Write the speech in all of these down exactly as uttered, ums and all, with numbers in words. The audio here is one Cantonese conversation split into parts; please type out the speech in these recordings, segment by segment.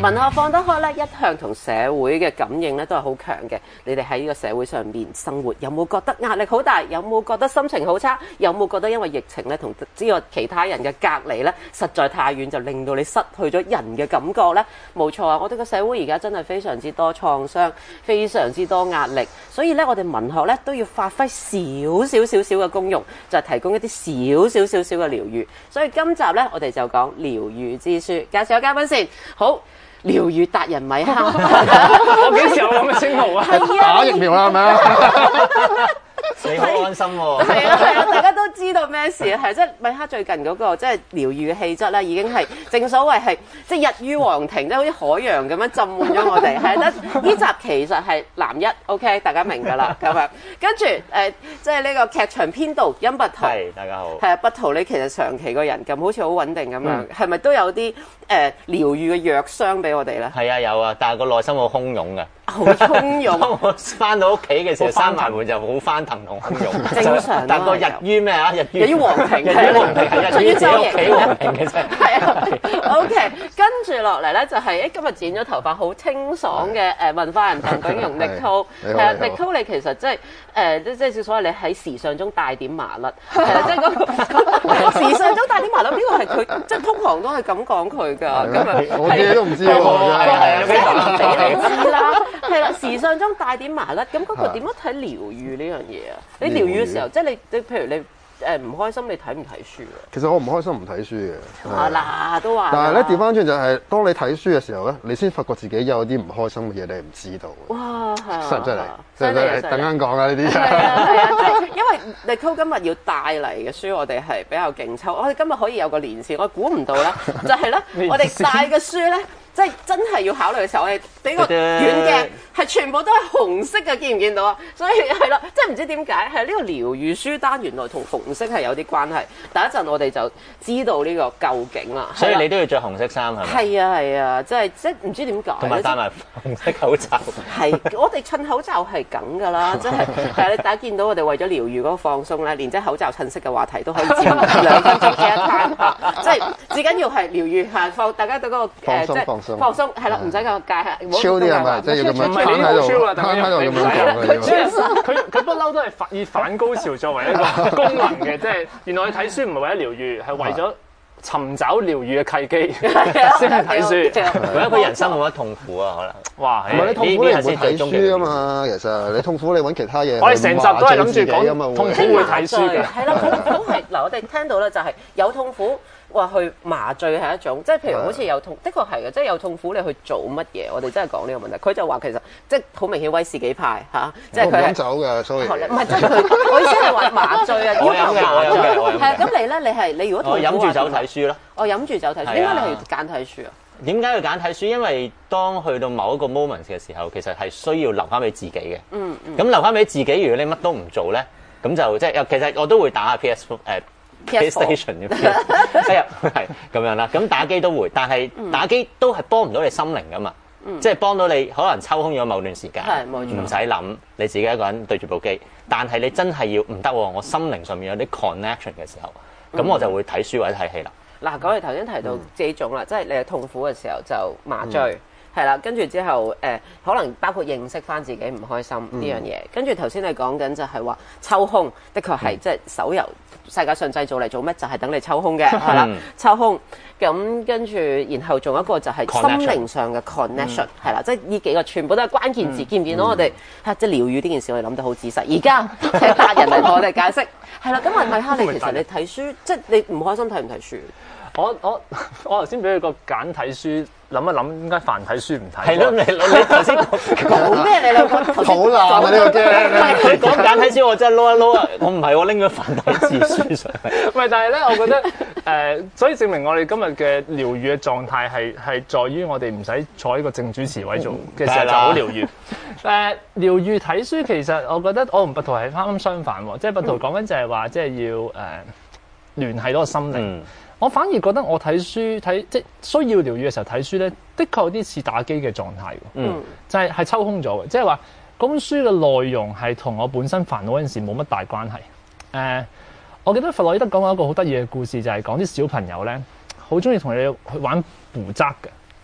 文學放得開咧，一向同社會嘅感應咧都係好強嘅。你哋喺呢個社會上面生活，有冇覺得壓力好大？有冇覺得心情好差？有冇覺得因為疫情咧同呢個其他人嘅隔離咧實在太遠，就令到你失去咗人嘅感覺咧？冇錯啊！我哋個社會而家真係非常之多創傷，非常之多壓力，所以咧我哋文學咧都要發揮少少少少嘅功用，就係提供一啲少少少少嘅療愈。所以今集咧我哋就講療愈之書，介紹下嘉賓先。好。療愈達人米哈， 我幾時有咁嘅稱號啊？ 打疫苗啦，係咪啊？ 你好安心喎。 係啊係啊，大家都知道咩事係即係米哈最近嗰、那個即係療愈嘅氣質咧，已經係正所謂係即係日於皇庭，即係好似海洋咁樣浸滿咗我哋。係得呢集其實係男一 ，OK， 大家明㗎啦咁樣。跟住誒，即係呢個劇場編導殷百圖， 係大家好。 係啊，百圖你其實長期個人咁好似好穩定咁樣，係咪、嗯、都有啲誒療愈嘅藥箱俾我哋咧？ 係啊，有啊，但係個內心好洶湧嘅。 好洶湧！ 我翻到屋企嘅時候，閂埋門就好翻騰同洶湧。 正常。 但個日於咩啊？日於日於皇庭， 日於皇庭係日於自己屋企皇庭嘅啫。 係啊。OK， 跟住落嚟咧就係、是、誒今日剪咗頭髮好清爽嘅誒文化人鄧炳榮 Nicole。係啊 ，Nicole 你其實即係誒即即係所謂你喺時尚中帶點麻甩，係啊，即係嗰時尚中帶點麻甩呢個係佢即係通行都係咁講佢㗎。咁啊， 我自己都唔知喎， 係啊， 真係。 唔俾你知啦。係啦，時尚中帶點麻甩，咁嗰個點樣睇療愈呢樣嘢啊？你療愈嘅時候，即係你你譬如你誒唔開心，你睇唔睇書啊？ 其實我唔開心唔睇書嘅。 啊嗱，都話。 但係咧調翻轉就係，當你睇書嘅時候咧，你先發覺自己有啲唔開心嘅嘢，你係唔知道嘅。 哇，係啊！ 犀唔犀利？犀唔犀利？等間講啊呢啲。 係啊係啊，即係因為 Nicole 今日要帶嚟嘅書，我哋係比較勁抽。我哋今日可以有個連線，我估唔到咧，就係咧，我哋帶嘅書咧。即係真係要考慮嘅時候，我哋俾個遠鏡係全部都係紅色嘅，見唔見到啊？所以係啦，即係唔知點解係呢個療愈書單原來同紅色係有啲關係。第一陣我哋就知道呢個究竟啦。 所以你都要着紅色衫係咪？ 係啊係啊，即係即係唔知點解。 同埋戴埋紅色口罩。係， 我哋襯口罩係咁㗎啦，即係係你大家見到我哋為咗療愈嗰個放鬆咧，連即係口罩襯色嘅話題都可以佔兩分鐘嘅一攤嚇，即係至緊要係療愈係放大家對嗰個誒即係。放鬆係啦，唔使咁界限， 超啲係咪？即係要咁樣攤喺度，攤喺度咁樣講。 佢佢不嬲都係以反高潮作為一個功能嘅，即係原來你睇書唔係為咗療愈，係為咗尋找療愈嘅契機先去睇書。 為咗佢人生冇乜痛苦啊，可能。 哇！ 唔係你痛苦你唔會睇書啊嘛，其實你痛苦你揾其他嘢。 我哋成集都係諗住講痛苦會睇書嘅。 係啦，痛苦係嗱，我哋聽到咧就係有痛苦。話去麻醉係一種，即係譬如好似有痛，的確係嘅，即係有痛苦你去做乜嘢？我哋真係講呢個問題。佢就話其實即係好明顯威士忌派嚇，即係佢係飲酒嘅，所以唔係即係佢，我意思係話麻醉啊，要求麻醉。係啊，咁你咧，你係你如果痛苦我飲住酒睇書咯。 我飲住酒睇書，點解你係揀睇書啊？ 點解要揀睇書？因為當去到某一個 moment 嘅時候，其實係需要留翻俾自己嘅。嗯嗯。咁留翻俾自己，如果你乜都唔做咧，咁就即係其實我都會打下 P S 誒。PlayStation 嘅，係啊，係咁樣啦。咁打機都會，但係打機都係幫唔到你心靈噶嘛，嗯、即係幫到你可能抽空咗某段時間，唔使諗，你自己一個人對住部機。但係你真係要唔得喎，我心靈上面有啲 connection 嘅時候，咁、嗯、我就會睇書或者睇戲啦。嗱，講你頭先提到這種啦，嗯、即係你係痛苦嘅時候就麻醉。嗯係啦，跟住之後誒、呃，可能包括認識翻自己唔開心呢、嗯、樣嘢。跟住頭先你講緊就係話抽空，的確係、嗯、即係手遊世界上製造嚟做咩？就係、是、等你抽空嘅，係啦、嗯，抽空。咁跟住，然後仲有一個就係心靈上嘅 connection，係啦、嗯，即係呢幾個全部都係關鍵字。嗯、見唔見到我哋嚇？即係療愈呢件事，我哋諗得好仔細。而家請達人嚟同我哋解釋。係啦，咁問米哈，你其實你睇書，即係你唔開心睇唔睇書？ 我我我頭先俾佢個揀睇書，諗一諗點解繁體書唔睇？ 係咯，你你頭先講咩？你兩個好難啊！呢個 game 佢講簡體書，我真係撈一撈啊！我唔係我拎咗繁體字書上嚟。 唔係，但係咧，我覺得誒、呃，所以證明我哋今日嘅療愈嘅狀態係係在於我哋唔使坐喺個正主持位做嘅時候就好療愈。誒，療愈睇書其實我覺得我同百圖係啱啱相反喎，即係百圖講緊就係話即係要誒、呃、聯繫到個心靈。嗯我反而覺得我睇書睇即係需要療愈嘅時候睇書咧，的確有啲似打機嘅狀態。嗯，就係係抽空咗嘅，即係話嗰本書嘅內容係同我本身煩惱嗰陣時冇乜大關係。誒、呃，我記得弗洛伊德講過一個好得意嘅故事，就係講啲小朋友咧好中意同你去玩捕捉嘅。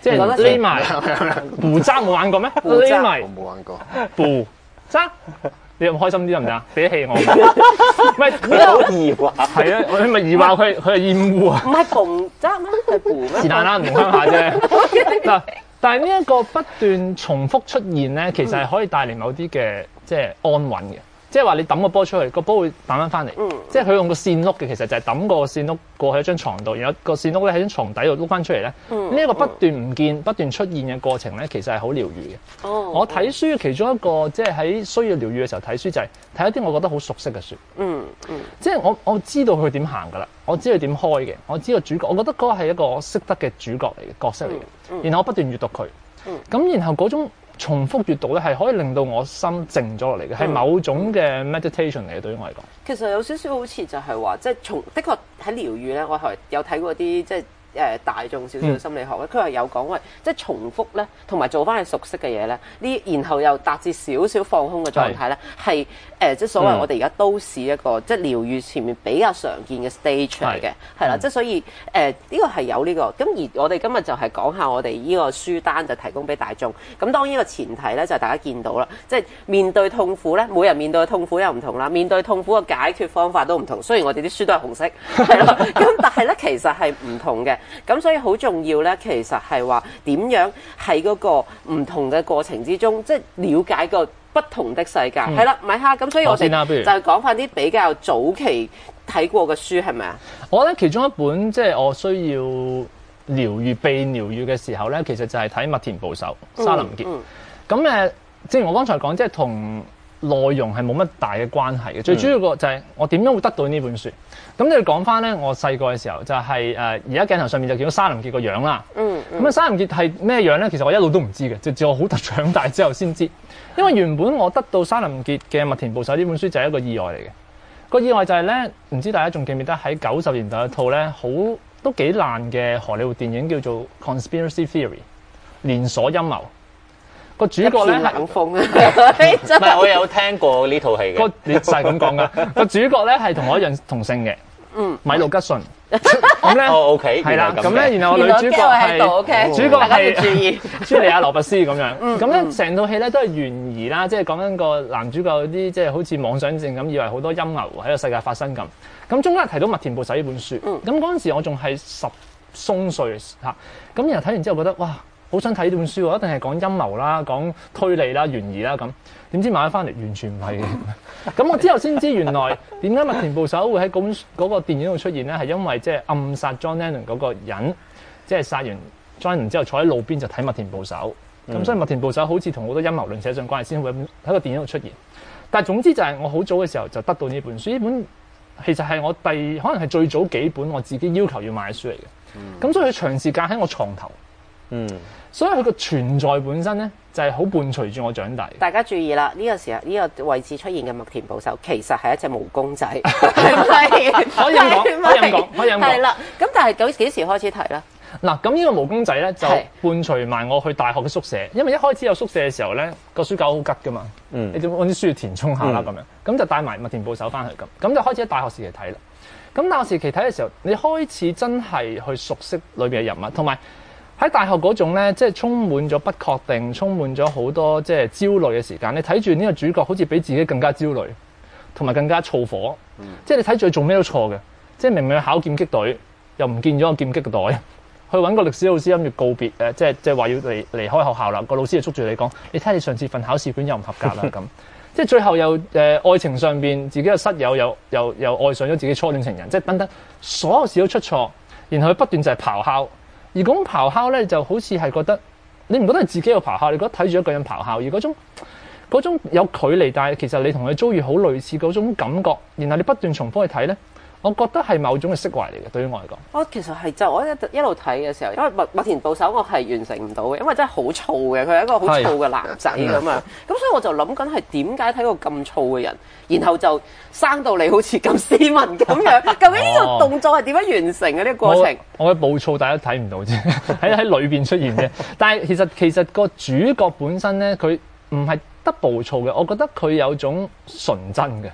即係匿埋。步揸冇玩過咩？匿埋。 我冇玩過。 步揸。你有冇開心啲得唔得啊？俾氣我，唔係佢好疑惑。 係啊，你咪疑惑佢，佢係厭惡啊。 唔係嘭揸咩？係嘭咩？ 是但啦，唔鄉下啫。嗱，但係呢一個不斷重複出現咧，其實係可以帶嚟某啲嘅即係安穩嘅。即係話你抌個波出去，個波會彈翻翻嚟。嗯、即係佢用個線碌嘅，其實就係抌個線碌過去一張床度，然後個線碌咧喺張床底度碌翻出嚟咧。呢一、嗯、個不斷唔見、不斷出現嘅過程咧，其實係好療愈嘅。哦、我睇書其中一個即係喺需要療愈嘅時候睇書，就係睇一啲我覺得好熟悉嘅書。嗯嗯、即係我我知道佢點行㗎啦，我知道點開嘅，我知道主角，我覺得嗰個係一個我識得嘅主角嚟嘅角色嚟嘅。嗯嗯、然後我不斷閱讀佢。咁、嗯、然後嗰種重複閱讀咧，係可以令到我心靜咗落嚟嘅，係、嗯、某種嘅 meditation 嚟嘅。對於我嚟講， 其實有少少好似就係話，即係從的確喺療愈咧，我係有睇過啲即係誒大眾少少嘅心理學咧，佢係、嗯、有講話，即係重複咧，同埋做翻你熟悉嘅嘢咧，呢然後又達至少少放空嘅狀態咧，係誒即係所謂我哋而家都市一個、嗯、即係療愈前面比較常見嘅 stage 嚟嘅，係啦，即係所以誒呢、呃這個係有呢、這個，咁而我哋今日就係講下我哋呢個書單就提供俾大眾，咁當然個前提咧就係大家見到啦，即係面對痛苦咧，每人面對嘅痛苦又唔同啦，面對痛苦嘅解決方法都唔同，雖然我哋啲書都係紅色，係咯，咁但係咧其實係唔同嘅。咁所以好重要咧，其實係話點樣喺嗰個唔同嘅過程之中，即係了解個不同的世界。係啦、嗯，米哈，咁所以我哋就係講翻啲比較早期睇過嘅書，係咪啊？ 我覺得其中一本即係、就是、我需要療愈、被療愈嘅時候咧，其實就係睇《麥田捕手》沙林傑。咁誒、嗯嗯，正如我剛才講，即係同內容係冇乜大嘅關係嘅，嗯、最主要個就係我點樣會得到呢本書。咁你要講翻咧，我細個嘅時候就係誒而家鏡頭上面就見到沙林傑個樣啦。嗯。咁、嗯、啊，沙林傑係咩樣咧？其實我一路都唔知嘅，直至我好大長大之後先知。因為原本我得到沙林傑嘅《麥田捕手》呢本書就係一個意外嚟嘅。個意外就係咧，唔知大家仲記唔記得喺九十年代一套咧好都幾爛嘅荷里活電影叫做《Conspiracy Theory》連鎖陰謀。個主角咧係冷風啊！ 唔係，我有聽過呢套戲嘅。個你就係咁講噶。個主角咧係同我一樣同姓嘅，嗯，米路吉遜。咁咧， 哦 OK， 係啦。咁咧，然後女主角係主角係茱莉亞羅拔斯咁樣。咁咧，成套戲咧都係懸疑啦，即係講緊個男主角啲即係好似妄想症咁，以為好多陰謀喺個世界發生咁。咁中間提到《麥田捕手》呢本書，咁嗰陣時我仲係十鬆歲嚇。咁然後睇完之後覺得哇！好想睇呢本書喎，一定係講陰謀啦、講推理啦、懸疑啦咁。點知買咗翻嚟完全唔係嘅。咁我之後先知原來點解麥田捕手會喺嗰本嗰個電影度出現咧，係因為即係暗殺 John Lennon 嗰個人，即係殺完 John Lennon 之後坐喺路邊就睇麥田捕手。咁、嗯、所以麥田捕手好似同好多陰謀論扯上關係，先會喺個電影度出現。但係總之就係我好早嘅時候就得到呢本書。呢本其實係我第可能係最早幾本我自己要求要買嘅書嚟嘅。咁、嗯、所以佢長時間喺我床頭。嗯。所以佢個存在本身咧，就係、是、好伴隨住我長大。 大家注意啦，呢、這個時候呢、這個位置出現嘅麥田捕手，其實係一隻毛公仔，係咪？可以咁講，可以咁講，可以咁講。 係啦，咁但係幾幾時開始睇咧？ 嗱，咁呢個毛公仔咧就伴隨埋我去大學嘅宿舍，因為一開始有宿舍嘅時候咧，個書架好吉噶嘛，嗯、你就揾啲書要填充下啦咁、嗯、樣，咁就帶埋麥田捕手翻去咁，咁就開始喺大學時期睇啦。咁大學時期睇嘅時候，你開始真係去熟悉裏邊嘅人物，同埋。喺大學嗰種咧，即係充滿咗不確定，充滿咗好多即係焦慮嘅時間。你睇住呢個主角好似比自己更加焦慮，同埋更加燥火。嗯、即係你睇住佢做咩都錯嘅，即係明明去考劍擊隊，又唔見咗個劍擊嘅袋，去揾個歷史老師諗住告別誒，即係即係話要離離開學校啦。個老師就捉住你講：你睇你上次份考試卷又唔合格啦咁。即係最後又誒、呃、愛情上邊自己嘅室友又又又愛上咗自己初戀情人，即係等等所有事都出錯，然後佢不斷就係咆哮。而嗰種咆哮咧，就好似係覺得你唔覺得係自己有咆哮，你覺得睇住一個人咆哮，而嗰種嗰種有距離，但係其實你同佢遭遇好類似嗰種感覺，然後你不斷重複去睇咧，我覺得係某種嘅釋懷嚟嘅，對於我嚟講。 我其實係就我一一路睇嘅時候，因為麥麥田捕手我係完成唔到嘅，因為真係好燥嘅，佢係一個好燥嘅男仔咁樣。咁所以我就諗緊係點解睇個咁燥嘅人，然後就生到你好似咁斯文咁樣？究竟呢個動作係點樣完成嘅呢、呢個過程？ 我嘅暴躁大家睇唔到啫，喺喺裏邊出現啫。但係其實其實個主角本身咧，佢唔係得暴躁嘅，我覺得佢有種純真嘅。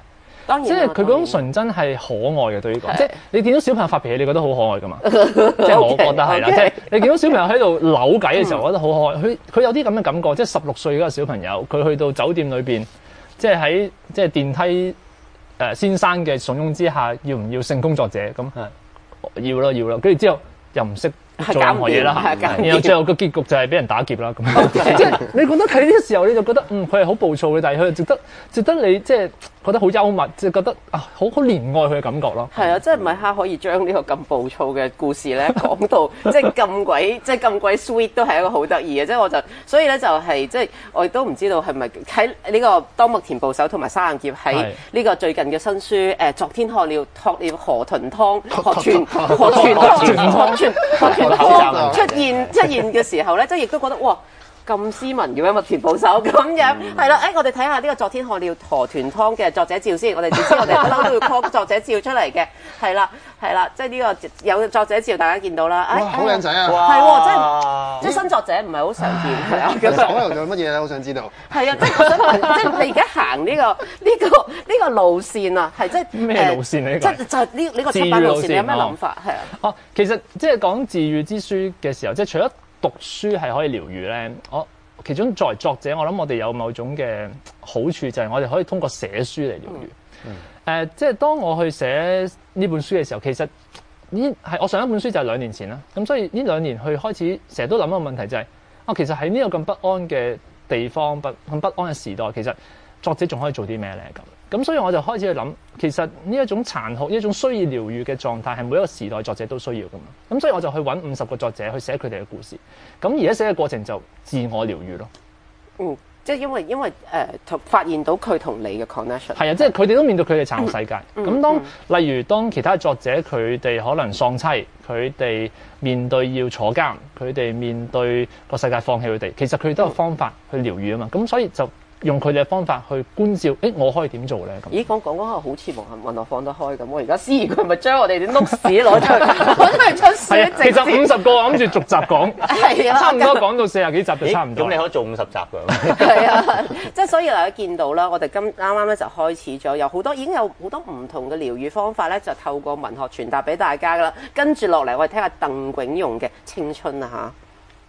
當然即係佢嗰種純真係可愛嘅對於講，即係你見到小朋友發脾氣，你覺得好可愛㗎嘛？即係我覺得係啦，即係你見到小朋友喺度扭計嘅時候，我覺得好可愛。佢佢有啲咁嘅感覺，即係十六歲嗰個小朋友，佢去到酒店裏邊，即係喺即係電梯誒先生嘅慫恿之下，要唔要性工作者咁？要咯要咯，跟住之後又唔識做任何嘢啦，然後最後個結局就係俾人打劫啦咁。即係你覺得睇呢個時候你就覺得嗯佢係好暴躁嘅，但係佢值得值得你即係覺得好幽默，即係覺得啊好好憐愛佢嘅感覺咯。 係啊，即係米哈可以將呢個咁暴躁嘅故事咧講到即係咁鬼即係咁鬼 sweet， 都係一個好得意嘅。即係我就所以咧就係、是、即係我亦都唔知道係咪喺呢個當麥田捕手同埋沙眼劫喺呢個最近嘅新書誒、呃、昨天喝了喝了河豚湯河豚河豚湯河豚河豚湯出現出現嘅時候咧，即係亦都覺得哇！咁斯文嘅咩麥田捕手咁樣係啦，誒、嗯、我哋睇下呢個昨天喝了河豚湯嘅作者照先，我哋知我哋不嬲都要 call 作者照出嚟嘅，係啦係啦，即係呢個有作者照大家見到啦， 哇好靚仔啊， 係喎，即係即係新作者唔係好常見係啊， 咁手又做乜嘢咧？好想知道。係啊，即係我想問，即係你而家行呢個呢個呢個路線啊，係即係咩路線呢？ 即係就係呢呢個出版路線，你有咩諗法？係啊， 哦，其實即係講治癒之書嘅時候，即係除咗讀書係可以療癒咧，我其中作為作者，我諗我哋有某種嘅好處，就係我哋可以通過寫書嚟療癒。誒、嗯呃，即係當我去寫呢本書嘅時候，其實呢係我上一本書就係兩年前啦。咁所以呢兩年去開始，成日都諗一個問題就係、是，啊，其實喺呢個咁不安嘅地方，不咁不安嘅時代，其實作者仲可以做啲咩咧？咁咁所以我就開始去諗，其實呢一種殘酷、呢一種需要療癒嘅狀態，係每一個時代作者都需要噶嘛。咁所以我就去揾五十個作者去寫佢哋嘅故事。咁而家寫嘅過程就自我療癒咯。 嗯，即係因為因為誒、呃、發現到佢同你嘅 connection。係啊，即係佢哋都面對佢哋殘酷世界。咁、嗯、當、嗯、例如當其他作者佢哋可能喪妻，佢哋面對要坐監，佢哋面對個世界放棄佢哋，其實佢哋都有方法去療癒啊嘛。咁、嗯、所以就用佢哋嘅方法去觀照，誒，我可以點做咧？咁咦，講講講下好似問問我放得開咁。我而家思怡佢咪將我哋啲 notes 攞出去，攞出去出書。 啊、其實五十個我諗住逐集講，係啊，差唔多講到四十幾集就差唔多。 咁你可以做五十集㗎。 係啊，即係所以大家見到啦，我哋今啱啱咧就開始咗，有好多已經有好多唔同嘅療癒方法咧，就透過文學傳達俾大家㗎啦。跟住落嚟，我哋聽下鄧炯容嘅青春啊嚇。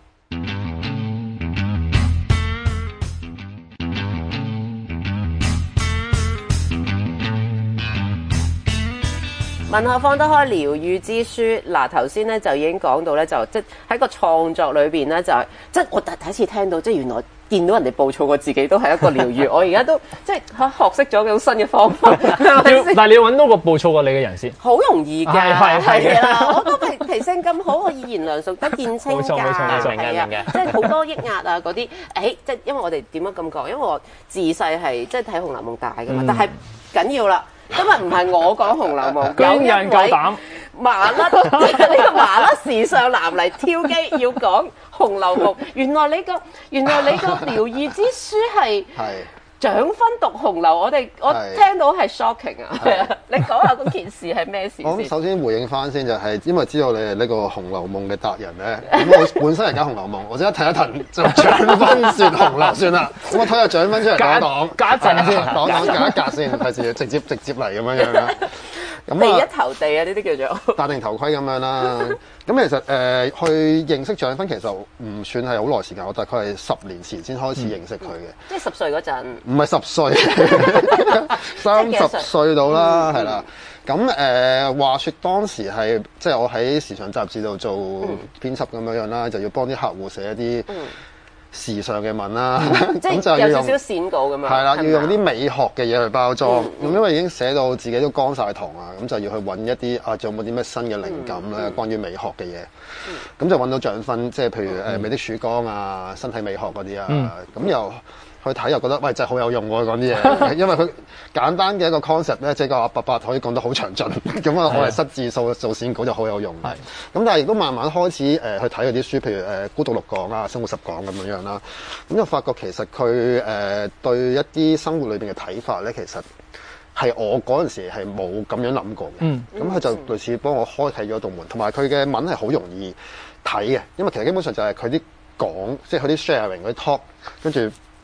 文學放得開療癒之書，嗱頭先咧就已經講到咧，就即係喺個創作裏邊咧，就係即係我第第一次聽到，即係原來見到人哋暴躁過自己都係一個療癒。我而家都即係學識咗嗰種新嘅方法。 但係你要揾到個暴躁過你嘅人先， 好容易嘅，係係啦，我都脾脾性咁好，我語言良俗得見清㗎，係啊，即係好多抑壓啊嗰啲，誒、欸，即係因為我哋點樣咁講？因為我自細係即係睇《紅樓夢》大㗎嘛，嗯、但係緊要啦。今日唔係我講《紅樓夢》， 有人夠膽麻甩呢個麻甩時尚男嚟挑機，要講《紅樓夢》。原來你個原來你個療癒之書係蔣勳讀紅樓，我哋我聽到係 shocking 啊！係啊，你講下嗰件事係咩事先？ 我諗首先回應翻先就係，因為知道你係呢個《紅樓夢》嘅達人咧，咁我本身係搞《紅樓夢》，我即刻睇一騰就蔣勳說紅樓算啦。咁我推下蔣勳出嚟講一講， 隔一陣先， 講講隔一格先，費事直接直接嚟咁樣樣啦。 咁第一頭地啊，呢啲叫做戴定頭盔咁樣啦。咁其實誒、呃、去認識蔣勳其實唔算係好耐時間，我大概係十年前先開始認識佢嘅、嗯。即係十歲嗰陣？唔係十歲，三十歲到啦，係啦。咁誒、呃、話説當時係即係我喺時尚雜誌度做編輯咁樣樣啦，就要幫啲客戶寫一啲時尚嘅文啦，咁、嗯、就要用有少少線稿咁樣， 係啦，要用啲美學嘅嘢去包裝。咁、嗯嗯、因為已經寫到自己都乾晒堂啊，咁就要去揾一啲啊，仲有冇啲咩新嘅靈感咧、嗯？關於美學嘅嘢，咁、嗯、就揾到蔣勳，即係譬如誒美的曙光啊、身體美學嗰啲啊，咁、嗯、又去睇又覺得喂真係好有用喎講啲嘢，因為佢簡單嘅一個 concept 咧，即係個阿伯伯可以講得好詳盡，咁啊我係失字數做線稿就好有用。係，咁但係亦都慢慢開始誒、呃、去睇嗰啲書，譬如誒、呃《孤獨六講》啊，《生活十講》咁樣樣啦，咁就發覺其實佢誒、呃、對一啲生活裏邊嘅睇法咧，其實係我嗰陣時係冇咁樣諗過嘅。嗯，咁佢就類似幫我開啟咗一道門，同埋佢嘅文係好容易睇嘅，因為其實基本上就係佢啲講，即係佢啲 sharing 嗰啲 talk，跟住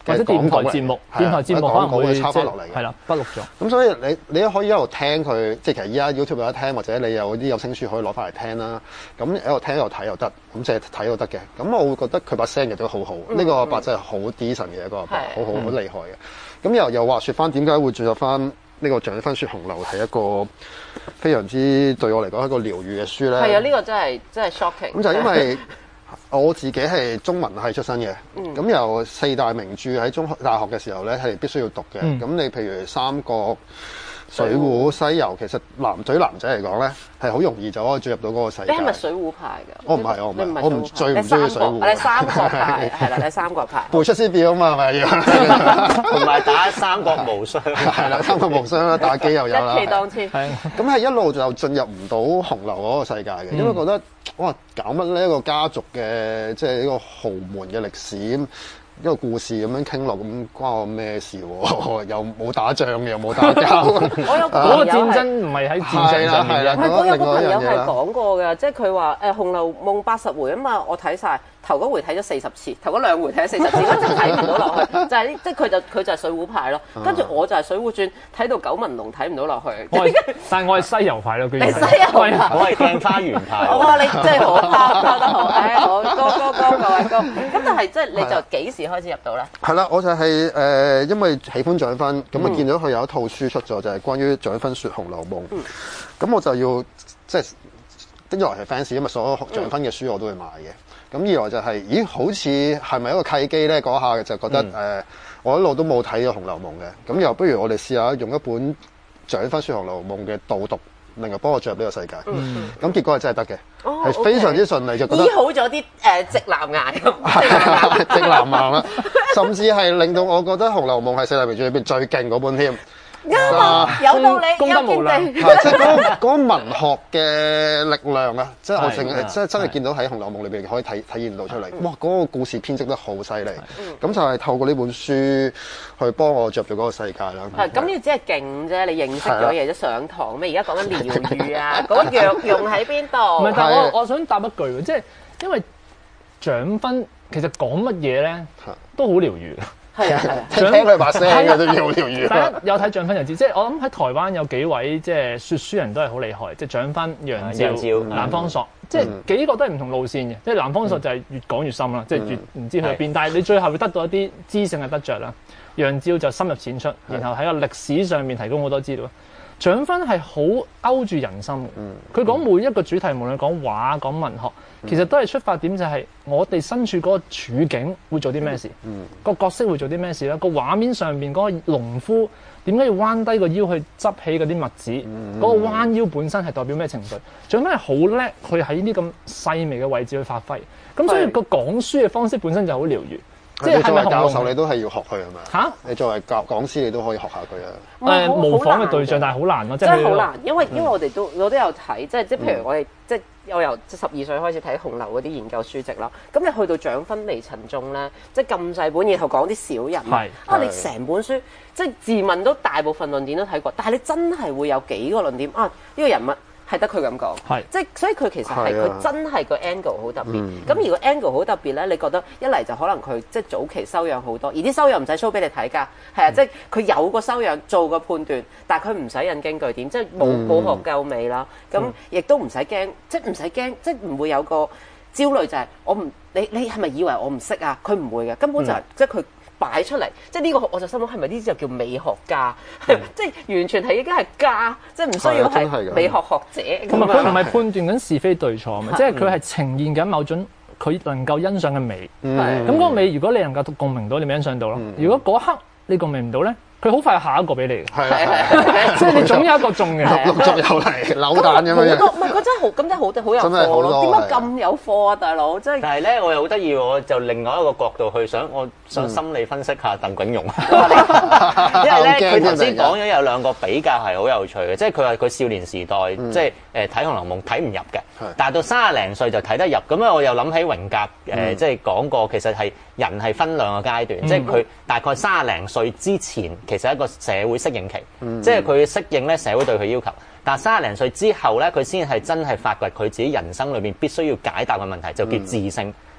或者電台節目，電台節目可能會抄翻落嚟嘅， 係啦，筆錄咗。 咁所以你你可以一路聽佢，即係其實依家 YouTube 有得聽，或者你有啲有聲書可以攞翻嚟聽啦。咁一路聽一路睇又得，咁即係睇都得嘅。咁我會覺得佢把聲亦都好好，呢、嗯、個阿伯真係好 decent 嘅一個阿伯，好好好厲害嘅。咁又又話説翻點解會進入翻呢個蔣勳雪紅樓係一個非常之對我嚟講一個療愈嘅書咧？ 係啊，呢、呢個真係真係 shocking。咁就因為我自己係中文系出身嘅，咁、嗯、由四大名著喺中學大學嘅時候咧係必須要讀嘅。咁、嗯、你譬如《三國》、《水滸》、《西遊》，其實男對男仔嚟講咧係好容易就可以進入到嗰個世界。你係咪水滸派㗎？ 我唔係，我唔係，我唔最唔中意水滸。 你三國派係啦，你三國派。 背出師表啊嘛，係咪要？ 同埋打三國無雙。 係啦，三國無雙啦，打機又有啦。 一騎當千。係。 咁係一路就進入唔到紅樓嗰個世界嘅，因為覺得哇搞乜呢一個家族嘅即係呢個豪門嘅歷史，一個故事咁樣傾落，咁關我咩事喎？又冇打仗，又冇打交。我有嗰個戰爭唔係喺戰場上面嘅。 唔係，我有個朋友係講過㗎，即係佢話誒《紅樓夢》八十回啊嘛，我睇晒。頭嗰回睇咗四十次，頭嗰兩回睇咗四十次，一直睇唔到落去，就係、是、即係佢就佢就係水滸派咯。跟住我就係水滸傳，睇到九紋龍睇唔到落去。 但係我係西遊派咯，居然。 你西遊派， 我係鏡花緣派。 哇！你真係好拋拋得好，誒好高高高各位高。咁但係即係你就幾時開始入到咧？ 係啦，我就係、是、誒、呃，因為喜歡蔣勳，咁啊、嗯、見到佢有一套書出咗，就係、是、關於蔣勳説《紅樓夢》。咁、嗯、我就要即係一來係 fans，因為所有蔣勳嘅書我都會買嘅。咁二來就係、是，咦？好似係咪一個契機咧？嗰下就覺得誒、嗯呃，我一路都冇睇過《紅樓夢》嘅，咁又不如我哋試下用一本《蔣勳説紅樓夢》嘅導讀，另外幫我進入呢個世界。咁、嗯、結果係真係得嘅，係、哦、非常之順利，就覺得醫好咗啲誒直男癌， 直男癌啦，甚至係令到我覺得《紅樓夢》係四大名著裏邊最勁嗰本添。 啱啊，有道理， 功德無量。 係即係嗰嗰個文學嘅力量啊！即係我淨係即係真係見到喺《紅樓夢》裏邊可以體體現到出嚟。哇！嗰、嗰個故事編織得好犀利。咁就係透過呢本書去幫我著咗嗰個世界啦。 係咁，你只係勁啫，你認識咗嘢，即上堂咩？而家講緊療愈啊，嗰個藥用喺邊度？ 唔係，但係我我想答一句喎，即係因為蔣勳其實講乜嘢咧，都好療愈。 係啊係啊， 聽佢把聲嘅都要療愈。 大家有睇蔣勳就知，即係我諗喺台灣有幾位即係説書人都係好厲害，即係蔣勳、楊照、南方朔，即係幾個都係唔同路線嘅。即係南方朔就係越講越深啦，即係越唔知去邊。但係你最後會得到一啲知性嘅得着啦。楊照就深入淺出，然後喺個歷史上面提供好多資料。蔣勳係好勾住人心嘅，佢講每一個主題，無論講畫講文學，其實都係出發點就係我哋身處嗰個處境會做啲咩事，個角色會做啲咩事咧，個畫面上邊嗰個農夫點解要彎低個腰去執起嗰啲麥子，嗰個彎腰本身係代表咩情緒？蔣勳係好叻，佢喺呢咁細微嘅位置去發揮，咁所以個講書嘅方式本身就好療愈。即係作為教授，你都係要學佢係咪？嚇！你作為教講師，你都可以學下佢啊。 誒，模仿嘅對象，但係好難咯， 真係好難，因為因為我哋都我都有睇，即係即係譬如我哋即係我由十二歲開始睇紅樓嗰啲研究書籍啦。咁你去到蔣勳離塵眾咧，即係咁細本，然後講啲小人啊，你成本書即係自問都大部分論點都睇過，但係你真係會有幾個論點啊？呢個人物。係得佢咁講，即係所以佢其實係佢真係個 angle 好特別。咁、嗯、而個 angle 好特別咧，你覺得一嚟就可能佢即係早期修養好多，而啲修養唔使 show 俾你睇㗎，係啊、嗯，即係佢有個修養做個判斷，但係佢唔使引經據典，即係冇冇學究尾啦。咁亦都唔使驚，即係唔使驚，即係唔會有個焦慮就係、是、我唔你你係咪以為我唔識啊？佢唔會嘅，根本就係、是嗯、即係佢。擺出嚟，即係呢個我就心諗係咪呢啲就叫美學家？嗯、即係完全係已經係家，即係唔需要係美學學者。 同埋佢唔係判斷緊是非對錯嘛，即係佢係呈現緊某種佢能夠欣賞嘅美。咁嗰個美，如果你能夠共鳴到，你咪欣賞到咯。嗯、如果嗰刻你共鳴唔到咧？佢好快下一個俾你嘅，係係，即係你總有一個中嘅， 陸續有嚟扭蛋咁樣。 唔係佢真係好，咁真係好，好有貨咯。點解咁有貨啊，大佬？真係。 但係咧，我又好得意喎，就另外一個角度去想，我想心理分析下鄧炳容，因為咧佢頭先講咗有兩個比較係好有趣嘅，即係佢話佢少年時代即係誒睇《紅樓夢》睇唔入嘅，但係到三十零歲就睇得入。咁咧我又諗起榮格誒，即係講過其實係人係分兩個階段，即係佢大概三十零歲之前。其實係一個社會適應期，嗯、即係佢適應咧社會對佢要求。但係三十零歲之後咧，佢先係真係發掘佢自己人生裏邊必須要解答嘅問題，就叫自性。嗯、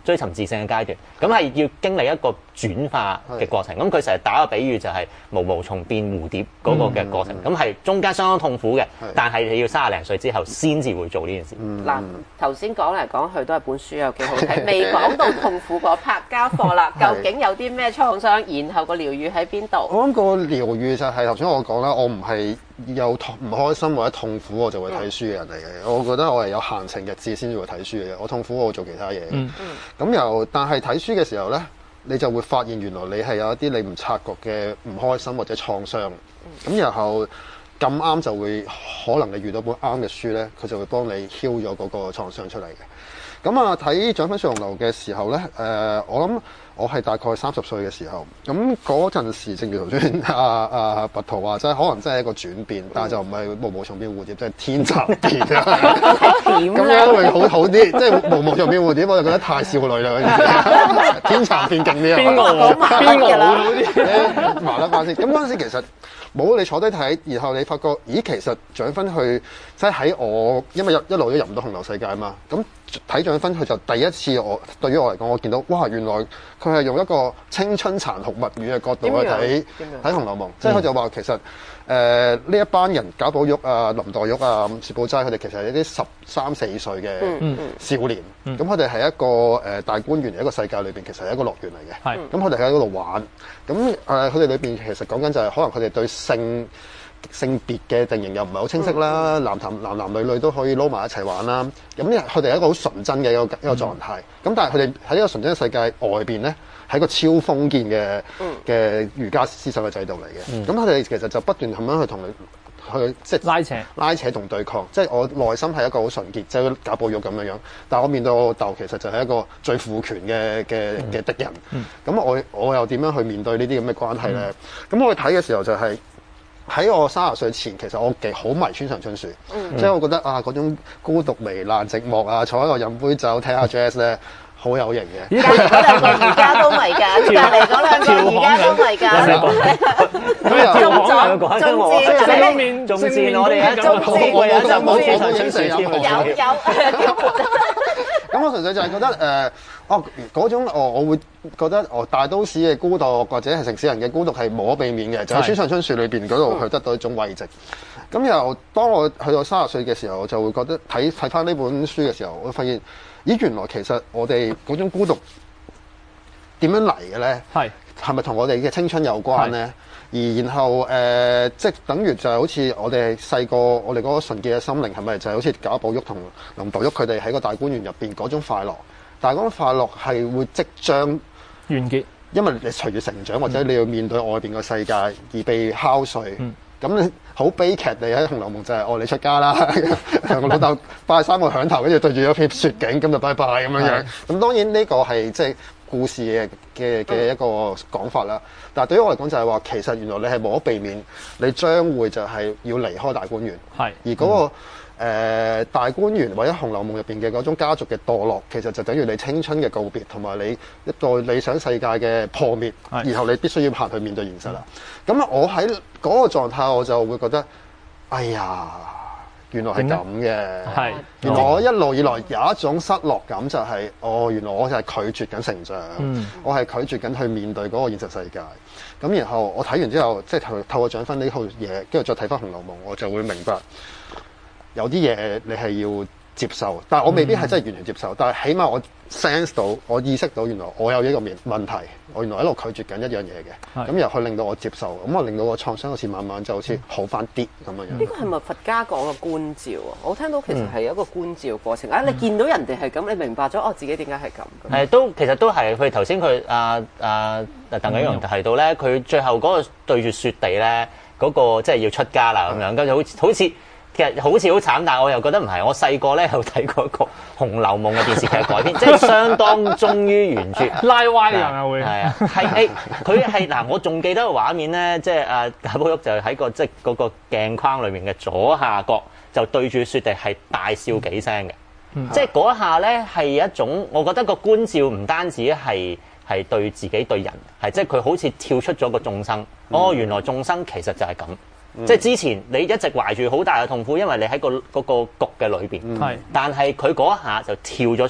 追尋自性嘅階段，咁係要經歷一個轉化嘅過程。咁佢成日打個比喻就係毛毛蟲變蝴蝶嗰個嘅過程，咁係、嗯、中間相當痛苦嘅，但係你要三十零歲之後先至會做呢件事。 嗱、嗯，頭先講嚟講去都係本書有幾好睇，未講到痛苦嗰 part 交貨啦。究竟有啲咩創傷，然後個療愈喺邊度？ 我諗個療愈就係頭先我講啦，我唔係有唔開心或者痛苦我就會睇書嘅人嚟嘅。嗯、我覺得我係有閒情逸致先至會睇書嘅。我痛苦我會做其他嘢。嗯咁又但係睇書嘅時候咧，你就會發現原來你係有一啲你唔察覺嘅唔開心或者創傷。咁、嗯、然後咁啱就會可能你遇到本啱嘅書咧，佢就會幫你 heal 咗嗰個創傷出嚟嘅。咁啊睇《獎分雪紅樓》嘅時候咧，誒、呃、我諗我係大概三十歲嘅時候，咁嗰陣時正如頭先阿阿拔圖話，即係可能真係一個轉變，嗯、但係就唔係毛毛蟲變蝴蝶，即係天蠶變啊！咁樣會好好啲，即係毛毛蟲變蝴蝶，我就覺得太少女啦嗰陣時，天蠶變勁啲啊！邊個邊個好啲？麻甩翻先。咁嗰陣時其實冇你坐低睇，然後你發覺，咦，其實獎分去即係喺我，因為一一路都入唔到紅樓世界啊嘛，咁睇獎分佢就第一次我對於我嚟講，我見到哇，原來佢係用一個青春殘酷物語嘅角度去睇睇《紅樓夢》，即係佢就話其實誒呢、呃、一班人賈寶玉啊、林黛玉啊、薛寶釵佢哋其實係一啲十三四歲嘅少年，咁佢哋係一個誒、呃、大觀園嘅一個世界裏邊，其實係一個樂園嚟嘅，咁佢哋喺嗰度玩，咁誒佢哋裏邊其實講緊就係可能佢哋對性性別嘅定型又唔係好清晰啦，男男男男女女都可以撈埋一齊玩啦。咁佢哋係一個好純真嘅一個一個狀態。咁、嗯、但係佢哋喺呢個純真嘅世界外邊咧，係一個超封建嘅嘅儒家思想嘅制度嚟嘅。咁佢哋其實就不斷咁樣去同你去即係拉扯、拉扯同對抗。即係我內心係一個好純潔，即係賈寶玉咁樣樣。但係我面對我老豆，其實就係一個最父權嘅嘅嘅敵人。咁、嗯嗯、我我又點樣去面對呢啲咁嘅關係咧？咁、嗯、我去睇嘅時候就係、是。喺我三十歲前，其實我幾好迷村上春樹，嗯、即係我覺得啊，嗰種孤獨糜爛寂寞啊，坐喺度飲杯酒睇下 jazz 咧，好有型嘅。隔離嗰兩個而家都迷㗎，隔離嗰兩個而家都迷㗎。咁又中咗，中箭正面，中箭我哋啊，中箭我有就冇村上春樹有有。咁我純粹就係覺得誒。呃哦，嗰種哦，我會覺得哦，大都市嘅孤獨或者係城市人嘅孤獨係無可避免嘅，就喺村上春樹裏邊嗰度去得到一種慰藉。咁又當我去到三十歲嘅時候，我就會覺得睇睇翻呢本書嘅時候，我發現咦，原來其實我哋嗰種孤獨點樣嚟嘅咧？係係咪同我哋嘅青春有關咧？而然後誒、呃，即係等於就係好似我哋細個，我哋嗰個純潔嘅心靈係咪就係好似賈寶玉同林黛玉佢哋喺個大觀園入邊嗰種快樂？但係嗰種快樂係會即將完結，因為你隨住成長、嗯、或者你要面對外邊個世界而被敲碎。咁、嗯、你好悲劇地喺《紅樓夢》就係、是、哦，你出家啦，我老豆拜三個響頭，跟住對住一片雪景，咁就拜拜咁樣樣。咁、嗯、當然呢個係即係故事嘅嘅嘅一個講法啦。但係對於我嚟講就係話，其實原來你係無可避免，你將會就係要離開大觀園。係而嗰、那個。嗯誒、呃、大觀園或者《紅樓夢》入邊嘅嗰種家族嘅墮落，其實就等於你青春嘅告別，同埋你一個理想世界嘅破滅，然後你必須要行去面對現實啦。咁、嗯、我喺嗰個狀態，我就會覺得，哎呀，原來係咁嘅。係，原來我一路以來有一種失落感、就是，就係哦，原來我就係拒絕緊成長，嗯、我係拒絕緊去面對嗰個現實世界。咁然後我睇完之後，即係透透過獎分呢套嘢，跟住再睇翻《紅樓夢》，我就會明白。有啲嘢你係要接受，但係我未必係真係完全接受。嗯、但係起碼我 sense 到，我意識到原來我有呢個面問題，我原來一路拒絕緊一樣嘢嘅。咁又去令到我接受，咁我令到我創傷好似慢慢就好似好翻啲咁樣樣。呢個係咪佛家講嘅觀照啊？我聽到其實係有一個觀照過程。啊、嗯，你見到人哋係咁，你明白咗我自己點解係咁？誒，都其實都係佢頭先佢阿阿鄧啟陽提到咧，佢最後嗰個對住雪地咧，嗰、嗰個即係要出家啦咁樣，跟住好似好似。其實好似好慘，但係我又覺得唔係。我細個咧有睇過一個《紅樓夢》嘅電視劇改編，即係相當忠於原著。拉歪人啊會係啊，係誒，佢係嗱，我仲記得個畫面咧，即係阿賈寶玉就喺個即係嗰個鏡框裏面嘅左下角，就對住雪地係大笑幾聲嘅。嗯、即係嗰一下咧係一種，我覺得個觀照唔單止係係對自己對人，係即係佢好似跳出咗個眾生。嗯、哦，原來眾生其實就係咁。嗯、即係之前你一直懷住好大嘅痛苦，因為你喺、個嗰、個局嘅裏邊。係、嗯，但係佢嗰一下就跳咗出嚟，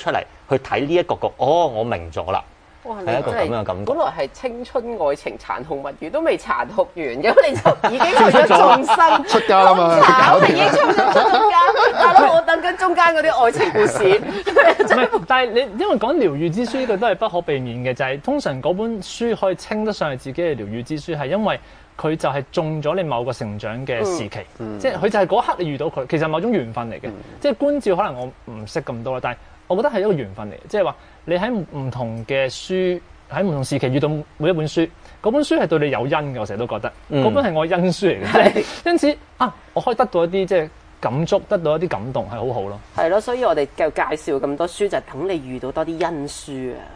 去睇呢一個個，哦，我明咗啦。 哇！ 係一個咁樣嘅感覺。 本來係青春愛情殘酷物語，都未殘酷完，咁你就已經去咗眾生出家啦嘛， 搞已經衝咗出中間。大佬，我等緊中間嗰啲愛情故事。 唔係，但係你因為講療癒之書呢個都係不可避免嘅，就係、是、通常嗰本書可以稱得上係自己嘅療癒之書，係因為佢就係中咗你某個成長嘅時期，嗯、即係佢就係嗰刻你遇到佢，其實某種緣分嚟嘅。嗯、即係觀照可能我唔識咁多啦，但係我覺得係一個緣分嚟嘅，即係話你喺唔同嘅書喺唔同時期遇到每一本書，嗰本書係對你有因嘅，我成日都覺得嗰、嗯、本係我恩書嚟嘅，是因此啊，我可以得到一啲即係感觸，得到一啲感動，係好好咯。 係咯，所以我哋繼續介紹咁多書，就係等你遇到多啲恩書啊！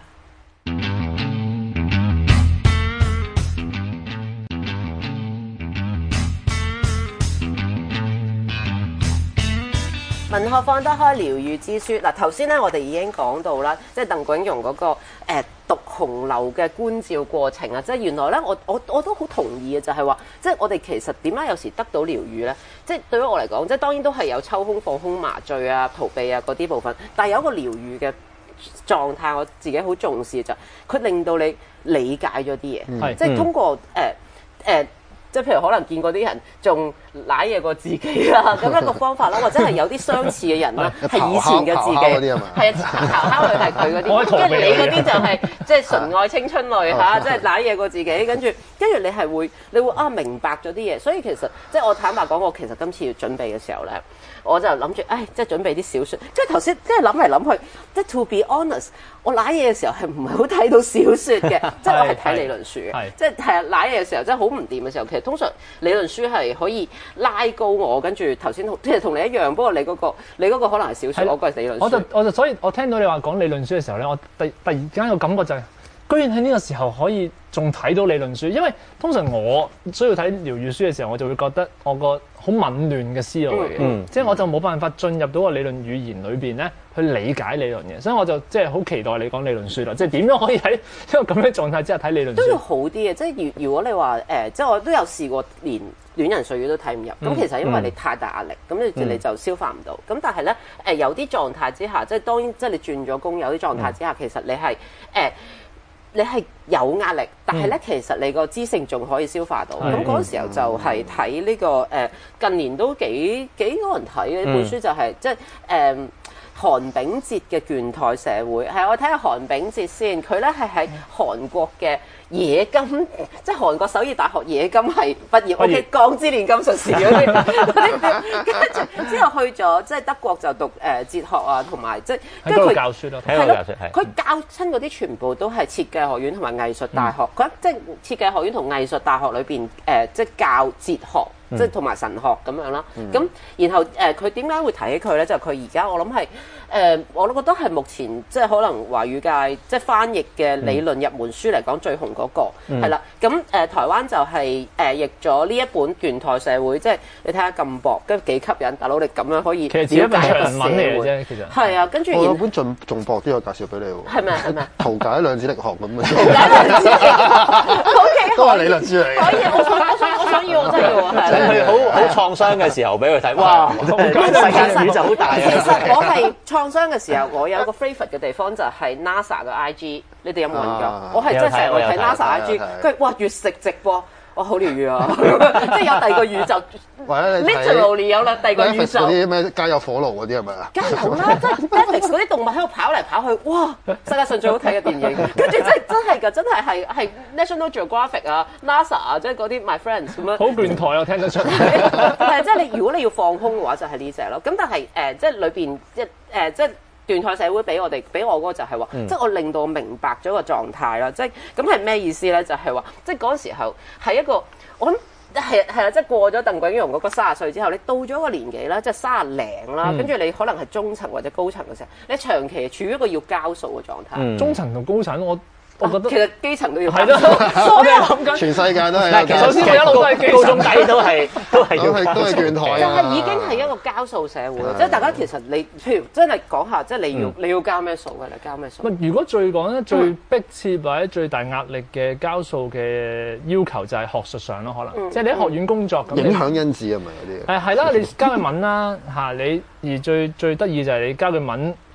文學放得開，療癒之書。嗱，頭先咧我哋已經講到啦，即係鄧景容嗰個誒讀紅樓嘅觀照過程啊，即係原來咧，我我我都好同意嘅，就係話，即係我哋其實點解有時得到療癒咧？即係對於我嚟講，即係當然都係有抽空放空麻醉啊、逃避啊嗰啲部分，但係有一個療癒嘅狀態，我自己好重視就係佢令到你理解咗啲嘢， 嗯、 即係通過誒誒。呃呃即係譬如可能見過啲人仲舐嘢過自己啦，咁一個方法啦，或者係有啲相似嘅人啦，係以前嘅自己，係啊，咆哮類係佢嗰啲，跟住你嗰啲就係即係純愛青春類嚇，即係舐嘢過自己，跟住跟住你係會你會啊明白咗啲嘢，所以其實即係我坦白講，我其實今次要準備嘅時候咧，我就諗住，唉，即係準備啲小説，即係頭先即係諗嚟諗去，即係 to be honest，我舐嘢嘅時候係唔係好睇到小説嘅，即係我係睇理論書嘅，即係係舐嘢嘅時候，即係好唔掂嘅時候，其實通常理論書係可以拉高我，跟住頭先即係同你一樣，不過你嗰個你嗰個可能係小説，我嗰個係理論書。 我就我就所以，我聽到你話講理論書嘅時候咧，我突突然間個感覺就係，居然喺呢個時候可以仲睇到理論書，因為通常我需要睇療癒書嘅時候，我就會覺得我個好紊亂嘅思路嚟嘅，嗯、即係我就冇辦法進入到個理論語言裏邊咧去理解理論嘅，所以我就即係好期待你講理論書啦，即係點樣可以喺一個咁樣狀態之下睇理論書都要好啲嘅，即係如如果你話誒、呃，即係我都有試過連戀人絮語都睇唔入，咁、嗯、其實因為你太大壓力，咁你、嗯、你就消化唔到，咁但係咧誒有啲狀態之下，即係當然即係你轉咗工，有啲狀態之下，嗯、其實你係誒。呃你係有壓力，但係咧，嗯、其實你個知性仲可以消化到。咁嗰個時候就係睇呢個誒、呃，近年都幾幾多人睇嘅呢本書、就是，就係即係誒韓炳哲嘅《倦怠社會》。係我睇下韓炳哲先，佢咧係喺韓國嘅冶金，即係韓國首爾大學冶金系畢業。O.K. 鋼之煉金術士嗰啲，跟住之後去咗即係德國就讀誒、呃、哲學啊，同埋即係跟住佢教書咯， 係咯，佢教親嗰啲全部都係設計學院同埋藝術大學。佢、嗯、即係設計學院同藝術大學裏邊誒，即係教哲學。即係同埋神學咁樣啦，咁、嗯、然後誒佢點解會提起佢咧？就係佢而家我諗係誒，我都覺得係目前即係可能華語界即係翻譯嘅理論入門書嚟講最紅嗰、那個係啦。咁誒、嗯呃、台灣就係、是、誒、呃、譯咗呢一本《倦怠社會》，即係你睇下咁薄，跟住幾吸引，大佬你咁樣可以了解一個社會啫。其實係啊，跟住我有本仲仲薄啲，我介紹俾你喎。係咪係咪？ 圖解量子力學咁嘅。 圖解量子力學，OK， 都係理論書嚟嘅。 可以，我想我想我想要，我真係要啊！係。 佢好好創傷嘅時候俾佢睇，哇！世界宇宙好大啊！ 其實我係創傷嘅時候，我有一個 favorite 嘅地方就係 NASA 嘅 I G， 你哋有冇人㗎？啊、我係真係成日睇 NASA I G，佢哇月食直播。哇！好療癒啊，即係有第二個宇宙 ，literally 有啦第二個宇宙。 嗰啲咩加油火爐嗰啲係咪啊？ 梗係有啦，即係 Netflix 嗰啲動物喺度跑嚟跑去，哇！世界上最好睇嘅電影，跟住真係真係㗎，真係係係 National Geographic 啊、NASA 啊，即係嗰啲 My Friends 咁樣。 好倦怠啊，聽得出。 係即係你如果你要放空嘅話，就係呢隻咯。咁但係誒、呃，即係裏邊一誒即係。倦怠社會俾我哋，俾我嗰個就係話，嗯、即係我令到我明白咗個狀態啦。即係咁係咩意思咧？就係、是、話，即係嗰陣時候係一個，我諗係係啦，即係過咗鄧景容嗰個三十歲之後，你到咗個年紀啦，即係三十零啦，跟住、嗯、你可能係中層或者高層嘅時候，你長期處於一個要交數嘅狀態。 嗯、中層同高層我。我覺得其實基層都要係咯，我哋諗緊全世界都係。 首先我一路都係基層， 高中底都係都係要都係倦怠啊！ 就係已經係一個交數社會，即係大家其實你譬如真係講下，即係你要你要交咩數嘅？你交咩數？ 唔係，如果最講咧最迫切或者最大壓力嘅交數嘅要求就係學術上咯，可能即係你喺學院工作咁。 影響因子係咪嗰啲？ 誒係啦，你交嘅文啦嚇，你而最最得意就係你交嘅文。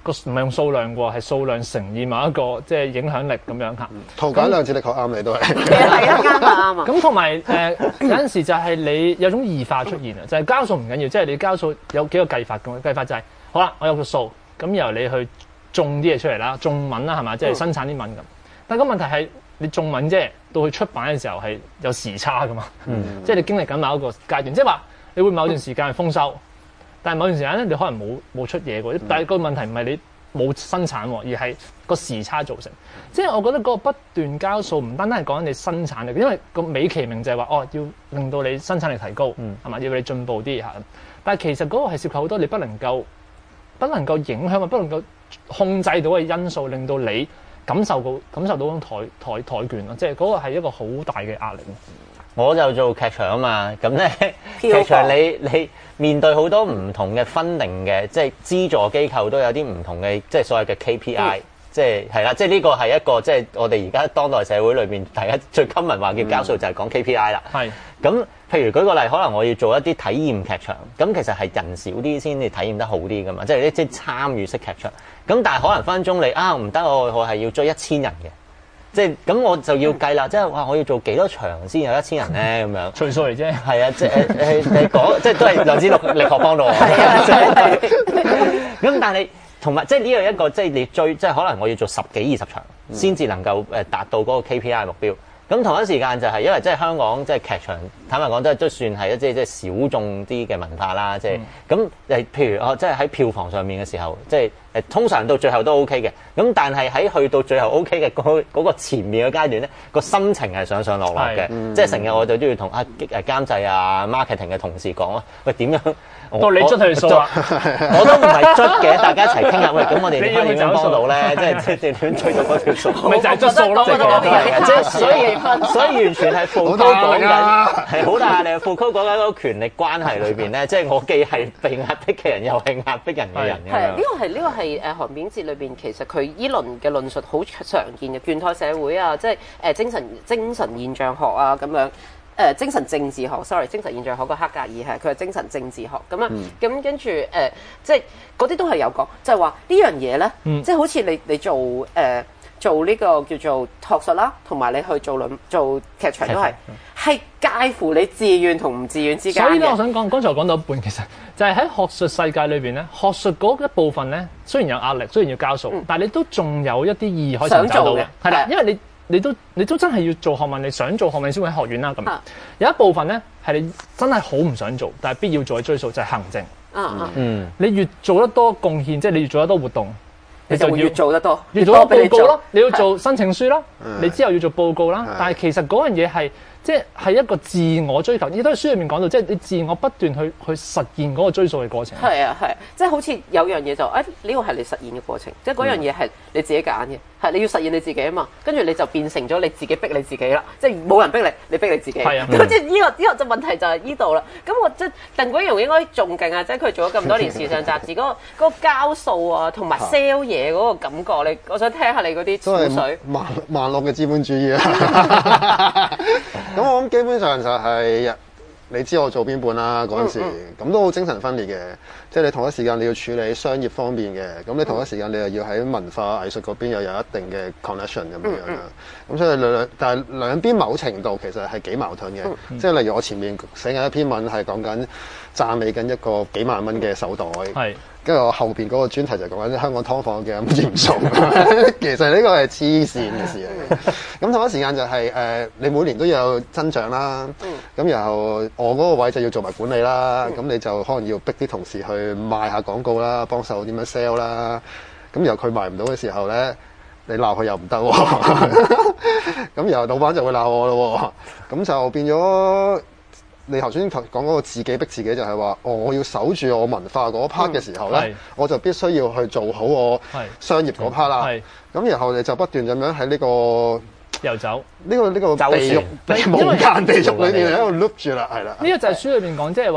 個唔係用數量喎，係數量乘以某一個即係影響力咁樣嚇。 圖解量子力學啱你都係。 係啊，啱啊，啱啊。 咁同埋誒有陣時就係你有種異化出現啊，就係交數唔緊要，即係你交數有幾個計法咁，計法就係好啦，我有個數，咁由你去種啲嘢出嚟啦，種文啦係嘛，即係生產啲文咁。但係個問題係你種文啫，到佢出版嘅時候係有時差噶嘛，嗯、即係你經歷緊某一個階段，即係話你會某段時間係豐收。但係某段時間咧，你可能冇冇出嘢喎。但係個問題唔係你冇生產喎，而係個時差造成。即係我覺得嗰個不斷交數唔單單係講緊你生產力，因為個美其名就係話哦，要令到你生產力提高，係嘛、嗯？要你進步啲嚇。但係其實嗰個係涉及好多你不能夠不能夠影響啊，不能夠控制到嘅因素，令到你感受到感受到嗰種台台台權咯。即係嗰個係一個好大嘅壓力。 我就做劇場啊嘛，咁咧劇場你你面對好多唔同嘅分定嘅，即係資助機構都有啲唔同嘅，即係所謂嘅 K P I，、嗯、即係係啦，即係呢個係一個即係我哋而家當代社會裏邊大家最 common 話叫交數就係講 K P I 啦。係、嗯，咁譬如舉個例，可能我要做一啲體驗劇場，咁其實係人少啲先至體驗得好啲噶嘛，即係啲即係參與式劇場。咁但係可能分分鐘你啊唔得，我我係要追一千人嘅。即係咁，我就要計啦。即係哇，我要做幾多場先有一千人咧？咁樣隨數嚟啫。 係啊，即係誒誒誒講，即係都係量子力學幫到我。係啊，咁但係同埋即係呢個一個即係你追，即係可能我要做十幾二十場先至能夠誒達到嗰個 K P I 目標。咁同一時間就係因為即係香港即係劇場，坦白講都係都算係一即係即係小眾啲嘅文化啦。即係咁誒，譬如我即係喺票房上面嘅時候，即係誒通常到最後都 OK 嘅。咁但係喺去到最後 OK 嘅嗰嗰個前面嘅階段咧，個心情係上上落落嘅。即係成日我哋都要同啊誒監製啊 marketing 嘅同事講啊，喂點樣？ 到你捽佢數啊！ 我都唔係捽嘅，大家一齊傾下喂，咁我哋點樣點樣幫到咧？即係即係點樣追到嗰條數？ 咪就係捽數咯， 即係所以所以完全係副溝講緊，係好大壓力。副溝講緊嗰個權力關係裏邊咧，即係我既係被壓迫嘅人，又係壓迫人嘅人咁樣。 係呢個係呢個係誒韓炳哲裏邊其實佢依輪嘅論述好常見嘅倦怠社會啊，即係誒精神精神現象學啊咁樣。誒、呃、精神政治學 ，sorry， 精神現象學個黑格爾係佢係精神政治學咁啊，咁、嗯、跟住誒、呃，即係嗰啲都係有講，就係、是、話呢樣嘢咧，嗯、即係好似你你做誒、呃、做呢個叫做學術啦，同埋你去做論做劇場都係係介乎你自願同唔自願之間嘅。 所以咧，我想講，剛才我講到一半，其實就係喺學術世界裏邊咧，學術嗰一部分咧，雖然有壓力，雖然要交數，嗯、但係你都仲有一啲意義可以尋找到嘅，係啦，因為你。你都你都真係要做學問，你想做學問先會喺學院啦咁。啊、有一部分咧係你真係好唔想做，但係必要做嘅追數就係行政。啊、嗯，你越做得多貢獻，即係你越做得多活動，你就要越做得多， 越做多報告咯。你要做申請書啦，你之後要做報告啦。但係其實嗰樣嘢係。即係一個自我追求，亦都係書入面講到，即係你自我不斷去去實現嗰個追數嘅過程。 係啊係，即係好似有樣嘢就誒呢個係你實現嘅過程，即係嗰樣嘢係你自己揀嘅，係你要實現你自己啊嘛。跟住你就變成咗你自己逼你自己啦，即係冇人逼你，你逼你自己。係啊，咁即係呢個呢個就問題就係呢度啦。咁我即係鄧君榮應該仲勁啊！即係佢做咗咁多年時尚雜誌，嗰個嗰個交數啊，同埋 sell 嘢嗰個感覺，你我想聽下你嗰啲潮水。 萬萬惡嘅資本主義啊！咁我諗基本上就係、是、你知我做邊本啦嗰陣時，咁、嗯嗯、都好精神分裂嘅。即係你同一時間你要處理商業方面嘅，咁你同一時間你又要喺文化藝術嗰邊又有一定嘅 connection 咁樣樣啦。咁、嗯嗯、所以兩但係兩邊某程度其實係幾矛盾嘅。嗯嗯、即係例如我前面寫緊一篇文係講緊讚美緊一個幾萬蚊嘅手袋。係、嗯。跟住我後邊嗰個專題就講緊香港劏房嘅咁嚴重，其實呢個係黐線嘅事嚟嘅。咁同一時間就係、是、誒、呃，你每年都有增長啦。咁、嗯、然後我嗰個位就要做埋管理啦。咁、嗯、你就可能要逼啲同事去賣下廣告啦，幫手點樣 sell 啦。咁然後佢賣唔到嘅時候咧，你鬧佢又唔得喎。咁然後老闆就會鬧我咯。咁就變咗。你頭先講嗰個自己逼自己就係話，哦，我要守住我文化嗰 part 嘅時候咧，嗯、我就必須要去做好我商業嗰 part 啦。咁、嗯、然後你就不斷咁樣喺呢個遊走呢、呢個呢、呢個地獄地無間地獄裏面喺度 loop 住啦，係啦。 呢個就係書裏邊講，即係話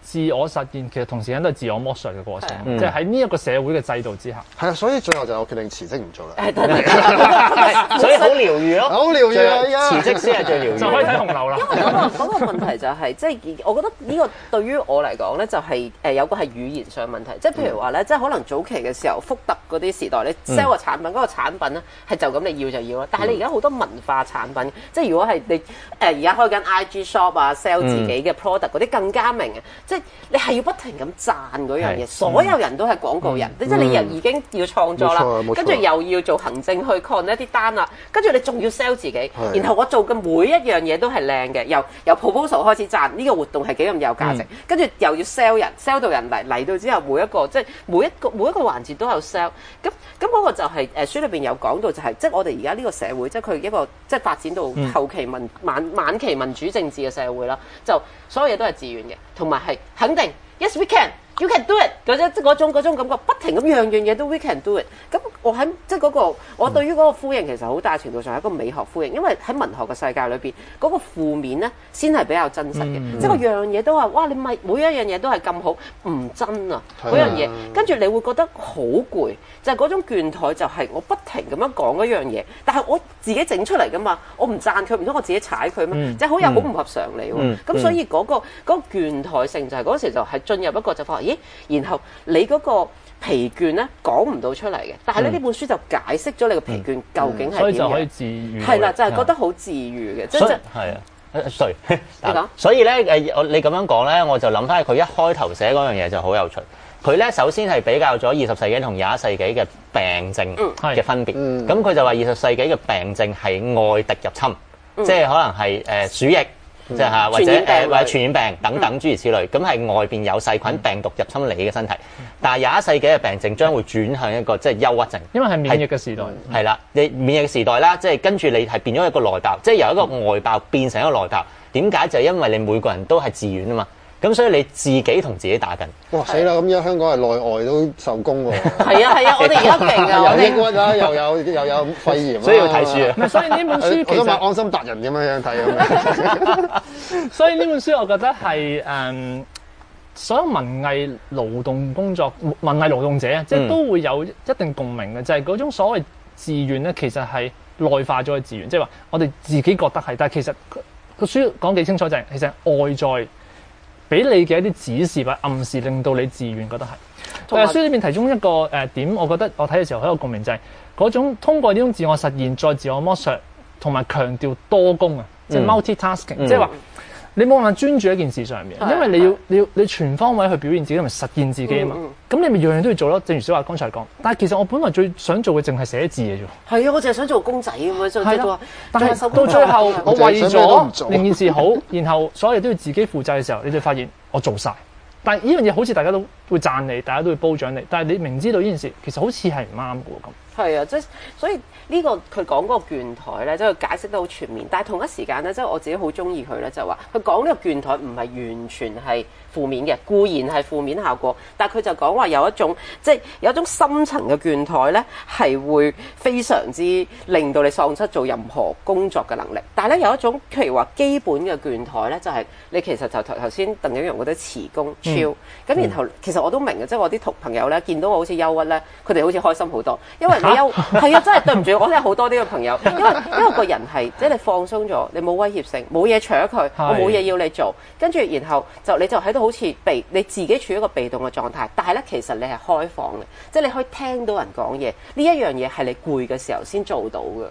自我實現，其實同時間都係自我剝削嘅過程， 嗯即係喺呢一個社會嘅制度之下。 係啊，所以最後就我決定辭職唔做啦。 所以好療愈咯， 好療愈啊！依家辭職先係最療愈， 就可以睇紅樓啦。 因為嗰個嗰個問題就係、即係我覺得呢個對於我嚟講咧，就係誒有個係語言上問題，即係譬如話咧，即係可能早期嘅時候，福特嗰啲時代，你 sell 個產品，嗰、個產品咧係就咁你要就要啦。但係你而家好多文化產品，即係如果係你誒而家開緊 I G shop 啊，sell 自己嘅 product 嗰啲更加明嘅，即係你係要不停咁讚嗰樣嘢，所有人都係廣告人，即係、你又已經要創作啦，跟住又要做行政去 connect 啲單啦，跟住你仲要 sell 自己，然後我做嘅每一樣嘢都係靚嘅，由由 proposal 開始讚呢、這個活動係幾咁有價值，跟住、嗯、又要 sell 人 sell 到人嚟嚟到之後，每一個即係每一個每一個環節都有 sell，咁咁嗰個就係、是、誒、呃、書裏邊有講到就係、是、即係我哋而家呢個社會，即係佢一個即係發展到後期民晚晚期民主政治嘅社會啦，就所有嘢都係自願嘅，同埋係肯定 yes we can。You can do it 嗰種即係嗰種嗰種感覺，不停咁樣樣嘢都 we can do it。咁我喺即係嗰個，我對於嗰個呼應其實好大程度上係一個美學呼應，因為喺文學嘅世界裏邊，嗰、嗰個負面咧先係比較真實嘅，嗯、即係個樣嘢都話哇，你咪每一樣嘢都係咁好，唔真啊嗰樣嘢，跟住你會覺得好攰，就係、係、嗰種倦怠，就係我不停咁樣講嗰樣嘢，但係我自己整出嚟噶嘛，我唔讚佢，唔通我自己踩佢咩？嗯、即係好有好唔合常理喎。咁、嗯嗯、所以嗰、嗰個嗰、嗰個倦怠性就係嗰時就係進入一個就發。咦，然後你嗰個疲倦咧講唔到出嚟嘅，但係咧呢、嗯、本書就解釋咗你個疲倦究竟係點樣， 所以就可以治愈。 係啦，就係、是、覺得好治愈嘅，即係係啊，sorry， 你講。 所以咧誒，我你咁樣講咧，我就諗翻佢一開頭寫嗰樣嘢就好有趣。佢咧首先係比較咗二十世紀同廿一世紀嘅病症嘅分別。咁佢、嗯、就話二十世紀嘅病症係外敵入侵，嗯、即係可能係誒、呃、鼠疫。即係嚇，或者誒或者傳染病等等諸如此類，咁係、嗯、外邊有細菌病毒入侵你嘅身體。嗯、但係廿一世紀嘅病症將會轉向一個即係憂鬱症， 因為係免疫嘅時代。 係啦，你免疫嘅時代啦，即係跟住你係變咗一個內爆，即係由一個外爆變成一個內爆。點解？就係因為你每個人都係自願啊嘛。咁所以你自己同自己打緊。哇死啦！咁而家香港係內外都受攻喎。 係啊係啊，我哋而家勁啊！ 有抑鬱啊，又有又有肺炎， 所以要睇書啊。 所以呢本書其實我都安心達人咁樣樣睇咁。 所以呢本書我覺得係誒、嗯，所有文藝勞動工作、文藝勞動者啊，即係都會有一定共鳴嘅，就係、是、嗰種所謂自願咧，其實係內化咗嘅自願，即係話我哋自己覺得係，但係其實個書講幾清楚就係、是，其實外在俾你嘅一啲指示或暗示，令到你自願覺得係。誒書裏面提中一個誒、呃、點，我覺得我睇嘅時候好有共鳴，就係、是、嗰種通過呢種自我實現，再自我剝削，同埋強調多功啊，即係 multi-tasking，即係話你冇辦法專注一件事上面，因為你要你要你全方位去表現自己同埋實現自己啊嘛。咁、嗯嗯、你咪樣樣都要做咯。正如小華剛才講，但係其實我本來最想做嘅淨係寫字嘅啫。係啊，我淨係想做公仔咁樣做。係啦， 但係到最後我為咗令件事好，然後所有嘢都要自己負責嘅時候，你就發現我做晒。但係呢樣嘢好似大家都會讚你，大家都會褒獎你，但係你明知道呢件事其實好似係唔啱嘅喎咁。 係啊，即係所以呢、呢個佢講嗰個倦怠咧，即係佢解釋得好全面。但係同一時間咧，即係我自己好中意佢咧，就話佢講呢個倦怠唔係完全係負面嘅，固然係負面效果，但係佢就講話有一種即係有一種深層嘅倦怠咧，係會非常之令到你喪失做任何工作嘅能力。但係咧有一種譬如話基本嘅倦怠咧，就係、是、你其實就頭頭先鄧景陽嗰啲辭工 chill，咁然後其實我都明嘅，即係我啲同朋友咧見到我好似憂鬱咧，佢哋好似開心好多，因為你憂係啊，真係對唔住，我真係好多啲嘅朋友，因為因為個人係即係你放鬆咗，你冇威脅性，冇嘢搶佢，我冇嘢要你做，跟住然後就你就喺度好似被你自己處於一個被動嘅狀態，但係咧其實你係開放嘅，即係你可以聽到人講嘢，呢一樣嘢係你攰嘅時候先做到嘅。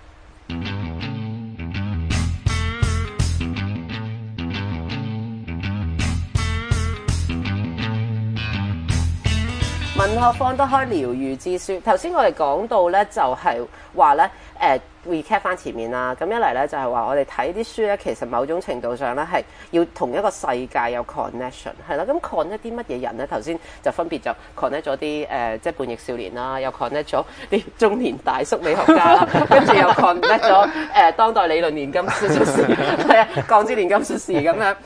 文學放得開療愈之書，頭先我哋講到咧，就係話咧，誒 recap 翻前面啦。咁一嚟咧就係話我哋睇啲書咧，其實某種程度上咧係要同一個世界有 connection， 係啦。咁 connect 啲乜嘢人咧？頭先就分別就 connect 咗啲誒，即係叛逆少年啦，又 connect 咗啲中年大叔美學家啦，跟住又 connect 咗誒當代理論年金術士，係啊，鋼之煉金術士咁樣咁。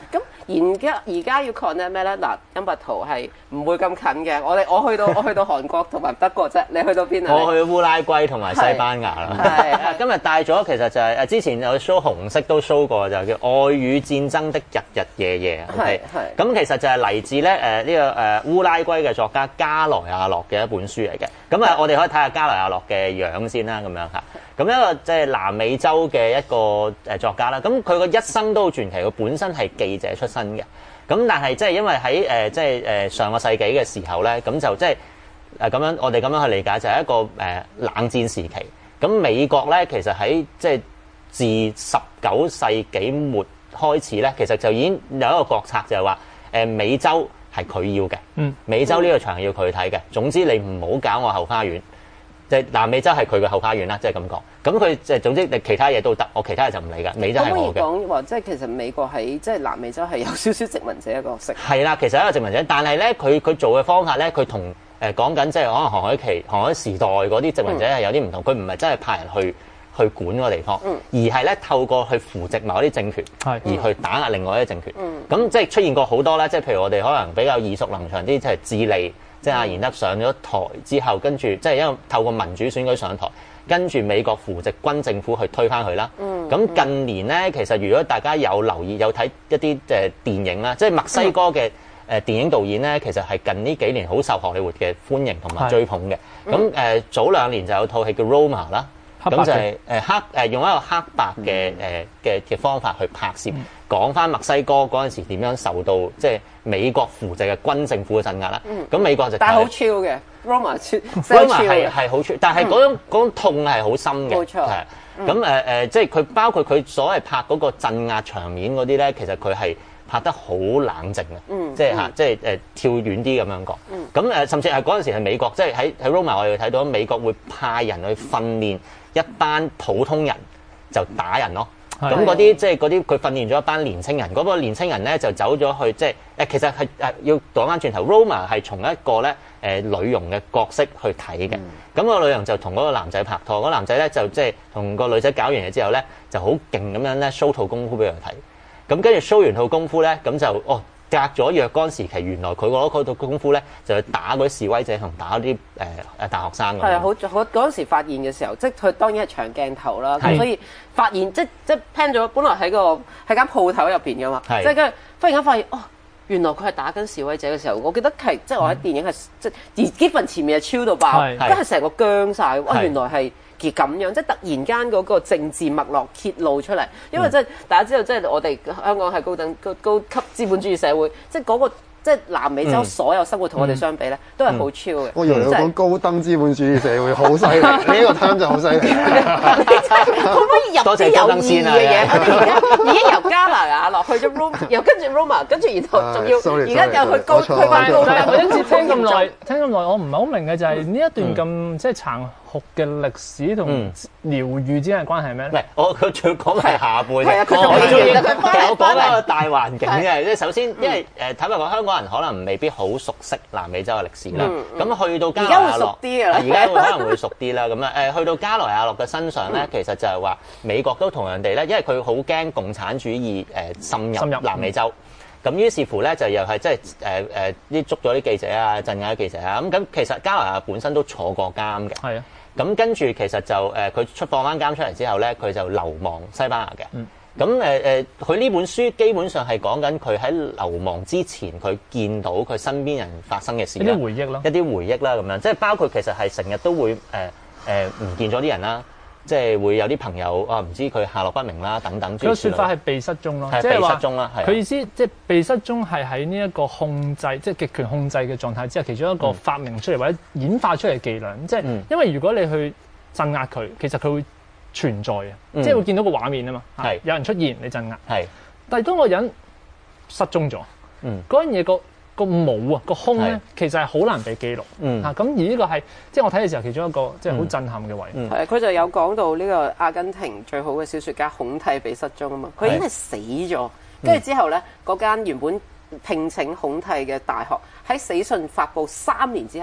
而家而家要 connect 咩咧？嗱，因拔圖係唔會咁近嘅。我哋我去到我去到韓國同埋德國啫，你去到邊啊？ 我去烏拉圭同埋西班牙啦。係今日帶咗其實就係誒之前有 show 紅色都 show 過，就叫《愛與戰爭的日日夜夜》。係係。咁其實就係嚟自咧誒呢個誒烏拉圭嘅作家加萊亞諾嘅一本書嚟嘅。咁啊，我哋可以睇下加萊亞諾嘅樣先啦，咁樣嚇。咁一個即係南美洲嘅一個誒作家啦。咁佢個一生都好傳奇，佢本身係記者出身嘅。咁但係即係因為喺誒即係誒上個世紀嘅時候咧，咁就即係誒咁樣，我哋咁樣去理解就係一個誒冷戰時期。咁美國咧其實喺即係自十九世紀末開始咧，其實就已經有一個國策就係話誒美洲係佢要嘅，嗯，美洲呢個場要佢睇嘅。總之你唔好搞我後花園。即係南美洲係佢嘅後花園啦，即係咁講。咁佢即係總之，你其他嘢都得，我其他嘢就唔理㗎。美洲係我嘅。可唔可以講話，即係其實美國喺即係南美洲係有少少殖民者嘅角色？ 係啦，其實係一個殖民者，但係咧，佢佢做嘅方法咧，佢同誒講緊即係可能航海期、航海時代嗰啲殖民者係有啲唔同。佢唔係真係派人去去管個地方，嗯、而係咧透過去扶植某啲政權，嗯、而去打壓另外一啲政權。咁、嗯、即係出現過好多咧，即係譬如我哋可能比較耳熟能詳啲，即係智利。即係阿賢德上咗台之後，跟住即係因為透過民主選舉上台，跟住美國扶植軍政府去推翻佢啦。咁、嗯、近年咧，其實如果大家有留意有睇一啲誒電影啦，即係墨西哥嘅誒電影導演咧，其實係近呢幾年好受荷里活嘅歡迎同埋追捧嘅。咁誒、呃、早兩年就有套戲叫 Roma 啦。咁就係誒黑誒用一個黑白嘅誒嘅嘅方法去拍攝，講翻墨西哥嗰陣時點樣受到即係美國扶植嘅軍政府嘅鎮壓啦。咁、嗯、美國就但係好超嘅 Roma 超 Roma 係係好超，但係嗰種嗰種痛係好深嘅。冇錯。係咁誒誒，即係佢包括佢所謂拍嗰個鎮壓場面嗰啲咧，其實佢係拍得好冷靜嘅。嗯。即係嚇，即係誒跳遠啲咁樣講。嗯。咁誒，甚至係嗰陣時係美國，即係喺喺 Roma 我哋睇到美國會派人去訓練一班普通人就打人咯，咁嗰啲即係嗰啲佢訓練咗一班年青人，嗰、嗰個年青人咧就走咗去即係誒，其實係誒要講翻轉頭 ，Roma 係從一個咧誒、呃、女傭嘅角色去睇嘅，咁、嗯、個女傭就同嗰個男仔拍拖，嗰、嗰個男仔咧就即係同個女仔搞完嘢之後咧就好勁咁樣咧 show 套功夫俾佢睇，咁跟住 show 完套功夫咧咁就哦。隔咗若干時期，原來佢攞嗰套功夫咧，就去打嗰啲示威者同打啲誒誒大學生咁。係啊，好好嗰陣時發現嘅時候，即係佢當然係長鏡頭啦，咁所以發現即即 pan 咗，本來喺個喺間鋪頭入邊噶嘛，即係跟住忽然間發現哦，原來佢係打緊示威者嘅時候，我記得係即係我喺電影係、嗯、即而幾份前面係超到爆，跟係成個僵晒。哇！原來係。而咁樣，即係突然間嗰個政治脈絡揭露出嚟，因為即係大家知道，即係我哋香港係高等高高級資本主義社會，即係嗰個即係南美洲所有生活同我哋相比咧，都係好超嘅。我以為你講高登資本主義社會好犀利，你呢個 term 就好犀利。可唔可以入啲有意義嘅嘢？我哋而家已經由加拿大落去咗 Roma，又跟住 Roma，跟住然後仲要而家又去高去翻高。 我一次聽咁耐，聽咁耐，我唔係好明嘅就係呢一段咁即係殘酷嘅歷史同療愈之間嘅關係係咩咧？唔係，我佢最講係下半。係啊，佢仲未中意。我講一個大環境嘅，即係首先，因為誒坦白講，香港人可能未必好熟悉南美洲嘅歷史啦。咁去到加萊亞諾，而家會熟啲㗎啦，而家可能會熟啲啦。咁啊誒，去到加萊亞諾嘅身上咧，其實就係話美國都同樣地咧，因為佢好驚共產主義誒滲入南美洲。咁於是乎咧，就又係即係誒誒啲捉咗啲記者啊，鎮壓啲記者啊。咁咁其實加拿大本身都坐過監嘅。係啊。咁跟住其實就誒，佢、呃、出放翻監出嚟之後咧，佢就流亡西班牙嘅。咁誒誒，佢、呃、呢本書基本上係講緊佢喺流亡之前，佢見到佢身邊人發生嘅事。一啲回憶咯。一啲回憶啦，咁樣即係包括其實係成日都會誒誒唔見咗啲人啦。即係會有啲朋友啊，唔知佢下落不明啦，等等。佢個説法係被失蹤咯，即係被失蹤啦。佢意思即係被失蹤係喺呢一個控制，即係極權控制嘅狀態之下，其中一個發明出嚟或者演化出嚟嘅伎倆。即係因為如果你去鎮壓佢，其實佢會存在嘅，即係會見到個畫面啊嘛。係有人出現，你鎮壓。係，但係當個人失蹤咗，嗯，嗰樣嘢個。個冇啊，個空咧，其實係好難被記錄。嗯，嚇咁而呢個係即係我睇嘅時候其中一個即係好震撼嘅位。嗯，係佢就有講到呢個阿根廷最好嘅小説家孔蒂被失蹤啊嘛，佢已經係死咗，跟住之後咧嗰間原本聘請孔蒂嘅大學喺死訊發布三年之後，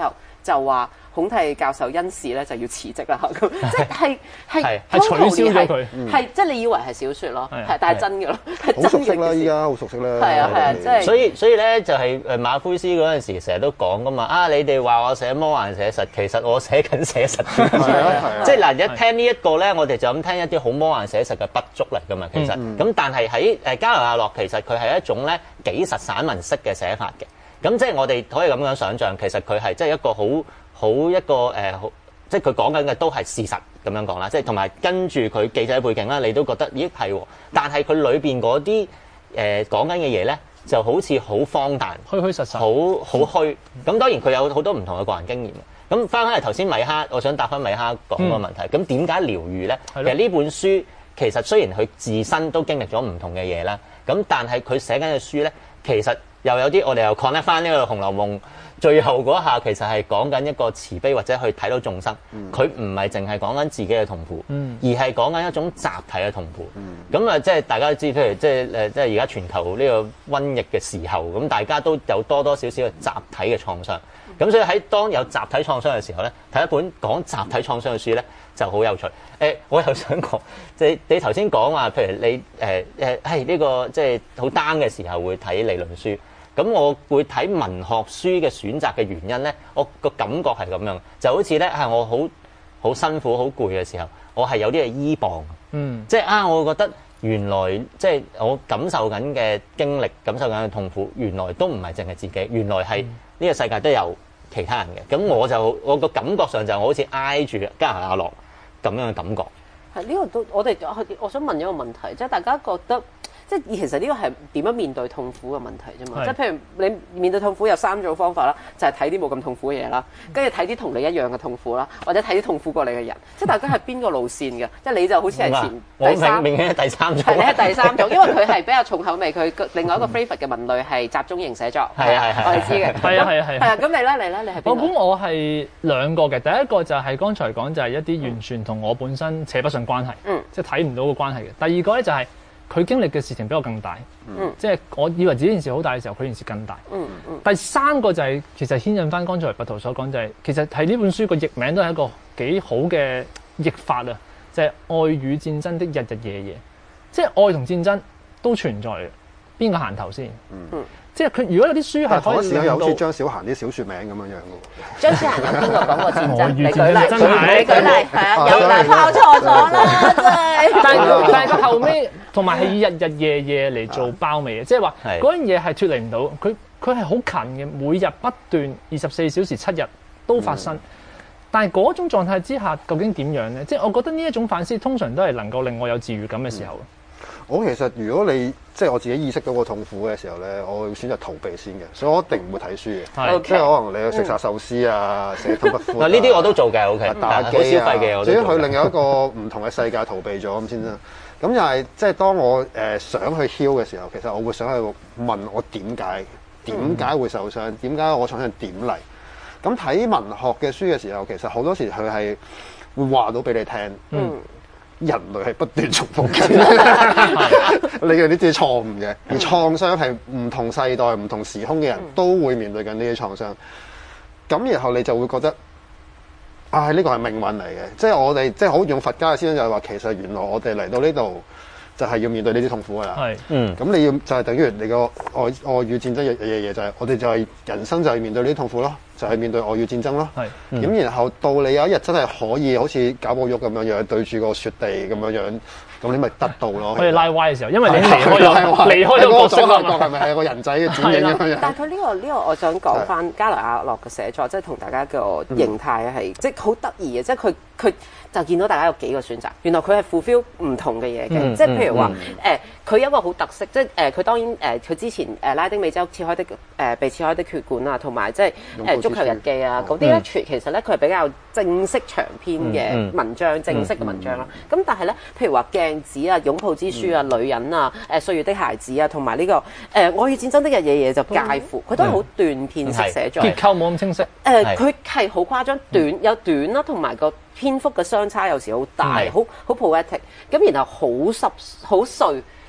就話孔蒂教授因事咧就要辭職啦，咁即係係係取消咗佢， 係即係你以為係小説咯，係但係真嘅咯，係好熟悉啦，依家好熟悉啦。 係啊係啊，即係所以所以咧就係誒馬奎斯嗰陣時成日都講噶嘛，啊你哋話我寫魔幻寫實，其實我寫緊寫實。 係啊係啊， 即係嗱一聽呢一個咧，我哋就咁聽一啲好魔幻寫實嘅筆觸嚟噶嘛，其實咁但係喺誒加勒亞諾其實佢係一種咧紀實散文式嘅寫法嘅。咁即係我哋可以咁樣想像，其實佢係即係一個好好一個誒，好、呃、即係佢講緊嘅都係事實咁樣講啦。即係同埋跟住佢記者背景啦，你都覺得咦係喎。但係佢裏邊嗰啲誒講緊嘅嘢咧，就好似好荒誕、 虛虛實實、 好好虛。咁當然佢有好多唔同嘅個人經驗。咁翻返嚟頭先米哈，我想答翻米哈講個問題。咁點解療癒咧？其實呢本書其實雖然佢自身都經歷咗唔同嘅嘢啦，咁但係佢寫緊嘅書咧，其實又有啲我哋又 connect 翻呢個《紅樓夢》最後嗰下，其實係講緊一個慈悲或者去睇到眾生。佢唔係淨係講緊自己嘅痛苦，嗯、而係講緊一種集體嘅痛苦。咁啊、嗯，即係大家都知，譬如即係誒，即係而家全球呢個瘟疫嘅時候，咁大家都有多多少少嘅集體嘅創傷。咁所以喺當有集體創傷嘅時候咧，睇一本講集體創傷嘅書咧就好有趣。誒、欸，我又想講，即係你頭先講話，譬如你誒誒係呢個即係好 down 嘅時候會睇理論書。咁我會睇文學書嘅選擇嘅原因咧，我個感覺係咁樣，就好似咧係我好好辛苦、好攰嘅時候，我係有啲嘅依傍，嗯，即係啊，我覺得原來即係我感受緊嘅經歷、感受緊嘅痛苦，原來都唔係淨係自己，原來係呢個世界都有其他人嘅。咁我就我個感覺上就我好似挨住加拿大樂咁樣嘅感覺。 係呢個都我哋我想問一個問題，即係大家覺得。即係其實呢個係點樣面對痛苦嘅問題啫嘛，即係譬如你面對痛苦有三種方法啦，就係睇啲冇咁痛苦嘅嘢啦，跟住睇啲同你一樣嘅痛苦啦，或者睇啲痛苦過你嘅人，即係大家係邊個路線嘅？即係你就好似係前第三， 我明明係第三種， 係你係第三種，因為佢係比較重口味，佢另外一個 favorite 嘅文類係集中型寫作， 係啊係我哋知嘅， 係啊係啊係係啊，咁你咧你咧你係邊個？ 我估我係兩個嘅，第一個就係剛才講就係一啲完全同我本身扯不上關係，嗯，即係睇唔到個關係嘅。第二個咧就係。佢經歷嘅事情比我更大，嗯、即係我以為自己件事好大嘅時候，佢件事更大。嗯嗯、第三個就係、是、其實牽引翻剛才拔圖所講，就係、是、其實係呢本書個譯名都係一個幾好嘅譯法啊！就係、是、愛與戰爭的日日夜夜，即係愛同戰爭都存在嘅，邊個行頭先？嗯、即係佢如果有啲書係可以令到， 有好似張小嫻啲小説名咁樣樣嘅喎。 張小嫻有邊個講過戰爭？你舉真例，你舉例，係啊，有嗱拋錯咗啦，真係。 但係但係佢後尾同埋係以日日夜夜嚟做包尾嘅，即係話嗰樣嘢係脫離唔到，佢佢係好近嘅，每日不斷二十四小時七日都發生。嗯、但係嗰種狀態之下，究竟點樣咧？即係我覺得呢一種反思，通常都係能夠令我有治癒感嘅時候。嗯我其實如果你即係我自己意識到個痛苦嘅時候咧，我會選擇逃避先嘅，所以我一定唔會睇書嘅。即係可能你去食殺壽司啊，寫吞不負啊， 呢啲我都做嘅 OK， 打機消費嘅我都做。 至於佢另一個唔同嘅世界逃避咗咁先啦。咁又係即係當我誒想去 heal 嘅時候，其實我會想去問我點解點解會受傷，點解我創傷點嚟？咁睇文學嘅書嘅時候，其實好多時佢係會話到俾你聽。嗯。人類係不斷重複緊，你嘅呢啲錯誤嘅，而創傷係唔同世代、唔同時空嘅人都會面對緊呢啲創傷。咁然後你就會覺得，啊呢個係命運嚟嘅，即係我哋即係好用佛家嘅思想就係話，其實原來我哋嚟到呢度就係要面對呢啲痛苦㗎啦。係，嗯，咁你要就係等於你個愛愛與戰爭嘅嘢嘢就係，我哋就係人生就係面對呢啲痛苦咯。就係面對愛與戰爭咯，咁、嗯、然後到你有一日真係可以好似賈寶玉咁樣樣對住個雪地咁樣樣，咁你咪得到咯。 可以拉歪嘅時候，因為你離開咗離開咗個角色啊嘛， 係咪係個人仔嘅剪影咁樣？ 但係佢呢個呢、呢個我想講翻加勒亞諾嘅寫作，即係同大家個形態係即係好得意嘅，即係佢佢就見到大家有幾個選擇，原來佢係 fulfill 唔同嘅嘢嘅，嗯、即係譬如話誒，佢、呃、有一個好特色，即係誒佢當然誒佢、呃、之前誒、呃、拉丁美洲切開的誒、呃、被切開的血管啊，同埋即係誒足球日記啊嗰啲咧，其實咧佢係比較正式長篇嘅文章，嗯、正式嘅文章啦。咁、嗯嗯、但係咧，譬如話鏡子啊、擁抱之書啊、嗯、女人啊、誒歲月的孩子啊，同埋呢個誒愛與戰爭的日夜夜就介乎，佢、嗯、都係好斷片式寫作， 結構冇咁清晰。 誒佢係好誇張，短有短啦，同埋個篇幅嘅相差有時好大，好好 poetic。咁然後好濕好碎。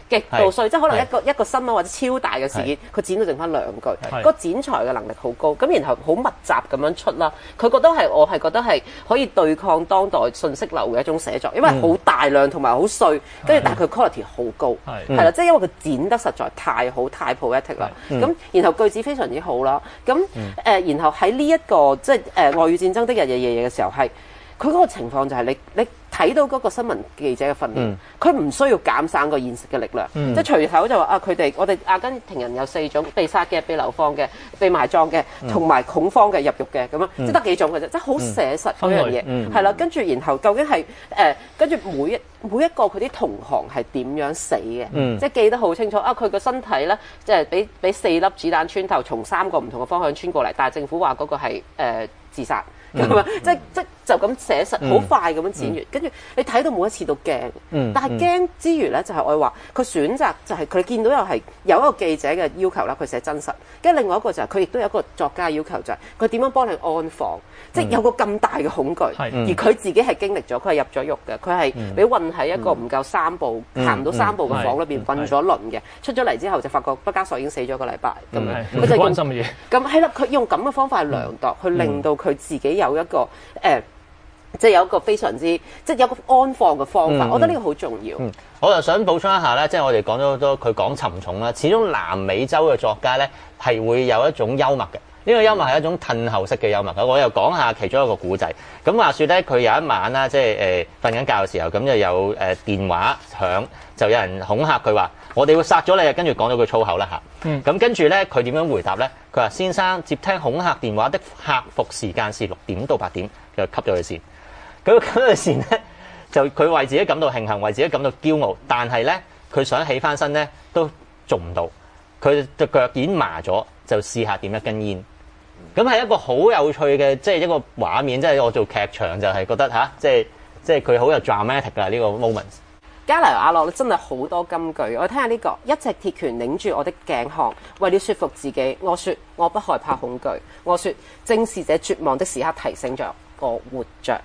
極度碎，即係可能一個一個新聞或者超大嘅事件，佢剪到剩翻兩句，個剪裁嘅能力好高，咁然後好密集咁樣出啦。佢覺得係我係覺得係可以對抗當代信息流嘅一種寫作，因為好大量同埋好碎，跟住但係佢 quality 好高，係啦，即係因為佢剪得實在太好太 poetic 啦。咁然後句子非常之好啦，咁誒然後喺呢一個即係誒外語戰爭的日日夜夜嘅時候係。佢嗰個情況就係你你睇到嗰個新聞記者嘅訓練，佢唔、嗯、需要減省個現實嘅力量，嗯、即係隨口就話啊，佢哋我哋阿根廷人有四種被殺嘅、被流放嘅、被埋葬嘅，同埋、嗯、恐慌嘅、入獄嘅咁樣，嗯、即係得幾種嘅啫，即係好寫實嗰樣嘢，係啦、嗯。跟住然後究竟係誒跟住每一每一個佢啲同行係點樣死嘅，嗯、即係記得好清楚啊！佢個身體咧，即係俾俾四粒子彈穿透，從三個唔同嘅方向穿過嚟，但係政府話嗰個係誒、呃、自殺。咁啊、嗯，即係即係就咁寫實，好、嗯、快咁樣剪完，跟住、嗯、你睇到每一次都驚，嗯、但係驚之餘咧，就係、是、我話佢選擇就係佢見到又係有一個記者嘅要求啦，佢寫真實，跟住另外一個就係佢亦都有一個作家要求，就係佢點樣幫你安放，即係、嗯、有個咁大嘅恐懼，嗯、而佢自己係經歷咗，佢係入咗獄嘅，佢係俾韞喺一個唔夠三步行唔到三步嘅房裏邊韞咗輪嘅，出咗嚟之後就發覺畢加索已經死咗個禮拜咁樣，佢就用咁係啦，佢用咁嘅方法去量度，去令到佢自己有一個誒、呃，即係有一個非常之，即係有個安放嘅方法。嗯、我覺得呢個好重要。 嗯，我又想補充一下咧，即係我哋講咗好多，佢講沉重啦。始終南美洲嘅作家咧係會有一種幽默嘅。呢、這個幽默係一種褪後式嘅幽默。我又講下其中一個古仔。咁話說咧，佢有一晚啦，即係誒瞓緊覺嘅時候，咁就有誒、呃、電話響，就有人恐嚇佢話：我哋會殺咗你啊！跟住講咗句粗口啦嚇。嗯。咁跟住咧，佢點樣回答咧？佢話：先生接聽恐嚇電話的客服時間是六點到八點，就吸咗佢線。咁吸咗佢線咧，就佢為自己感到慶幸，為自己感到驕傲。但係咧，佢想起翻身咧，都做唔到。佢隻腳已經麻咗，就試下點一根煙。咁係一個好有趣嘅，即係一個畫面。即係我做劇場就係覺得吓，即係即係佢好有 dramatic 㗎呢個 moment。 加黎亞諾真係好多金句，我聽下呢個：一隻鐵拳擰住我的頸項，為了說服自己，我說我不害怕恐懼，我說正是這絕望的時刻提醒着我活着。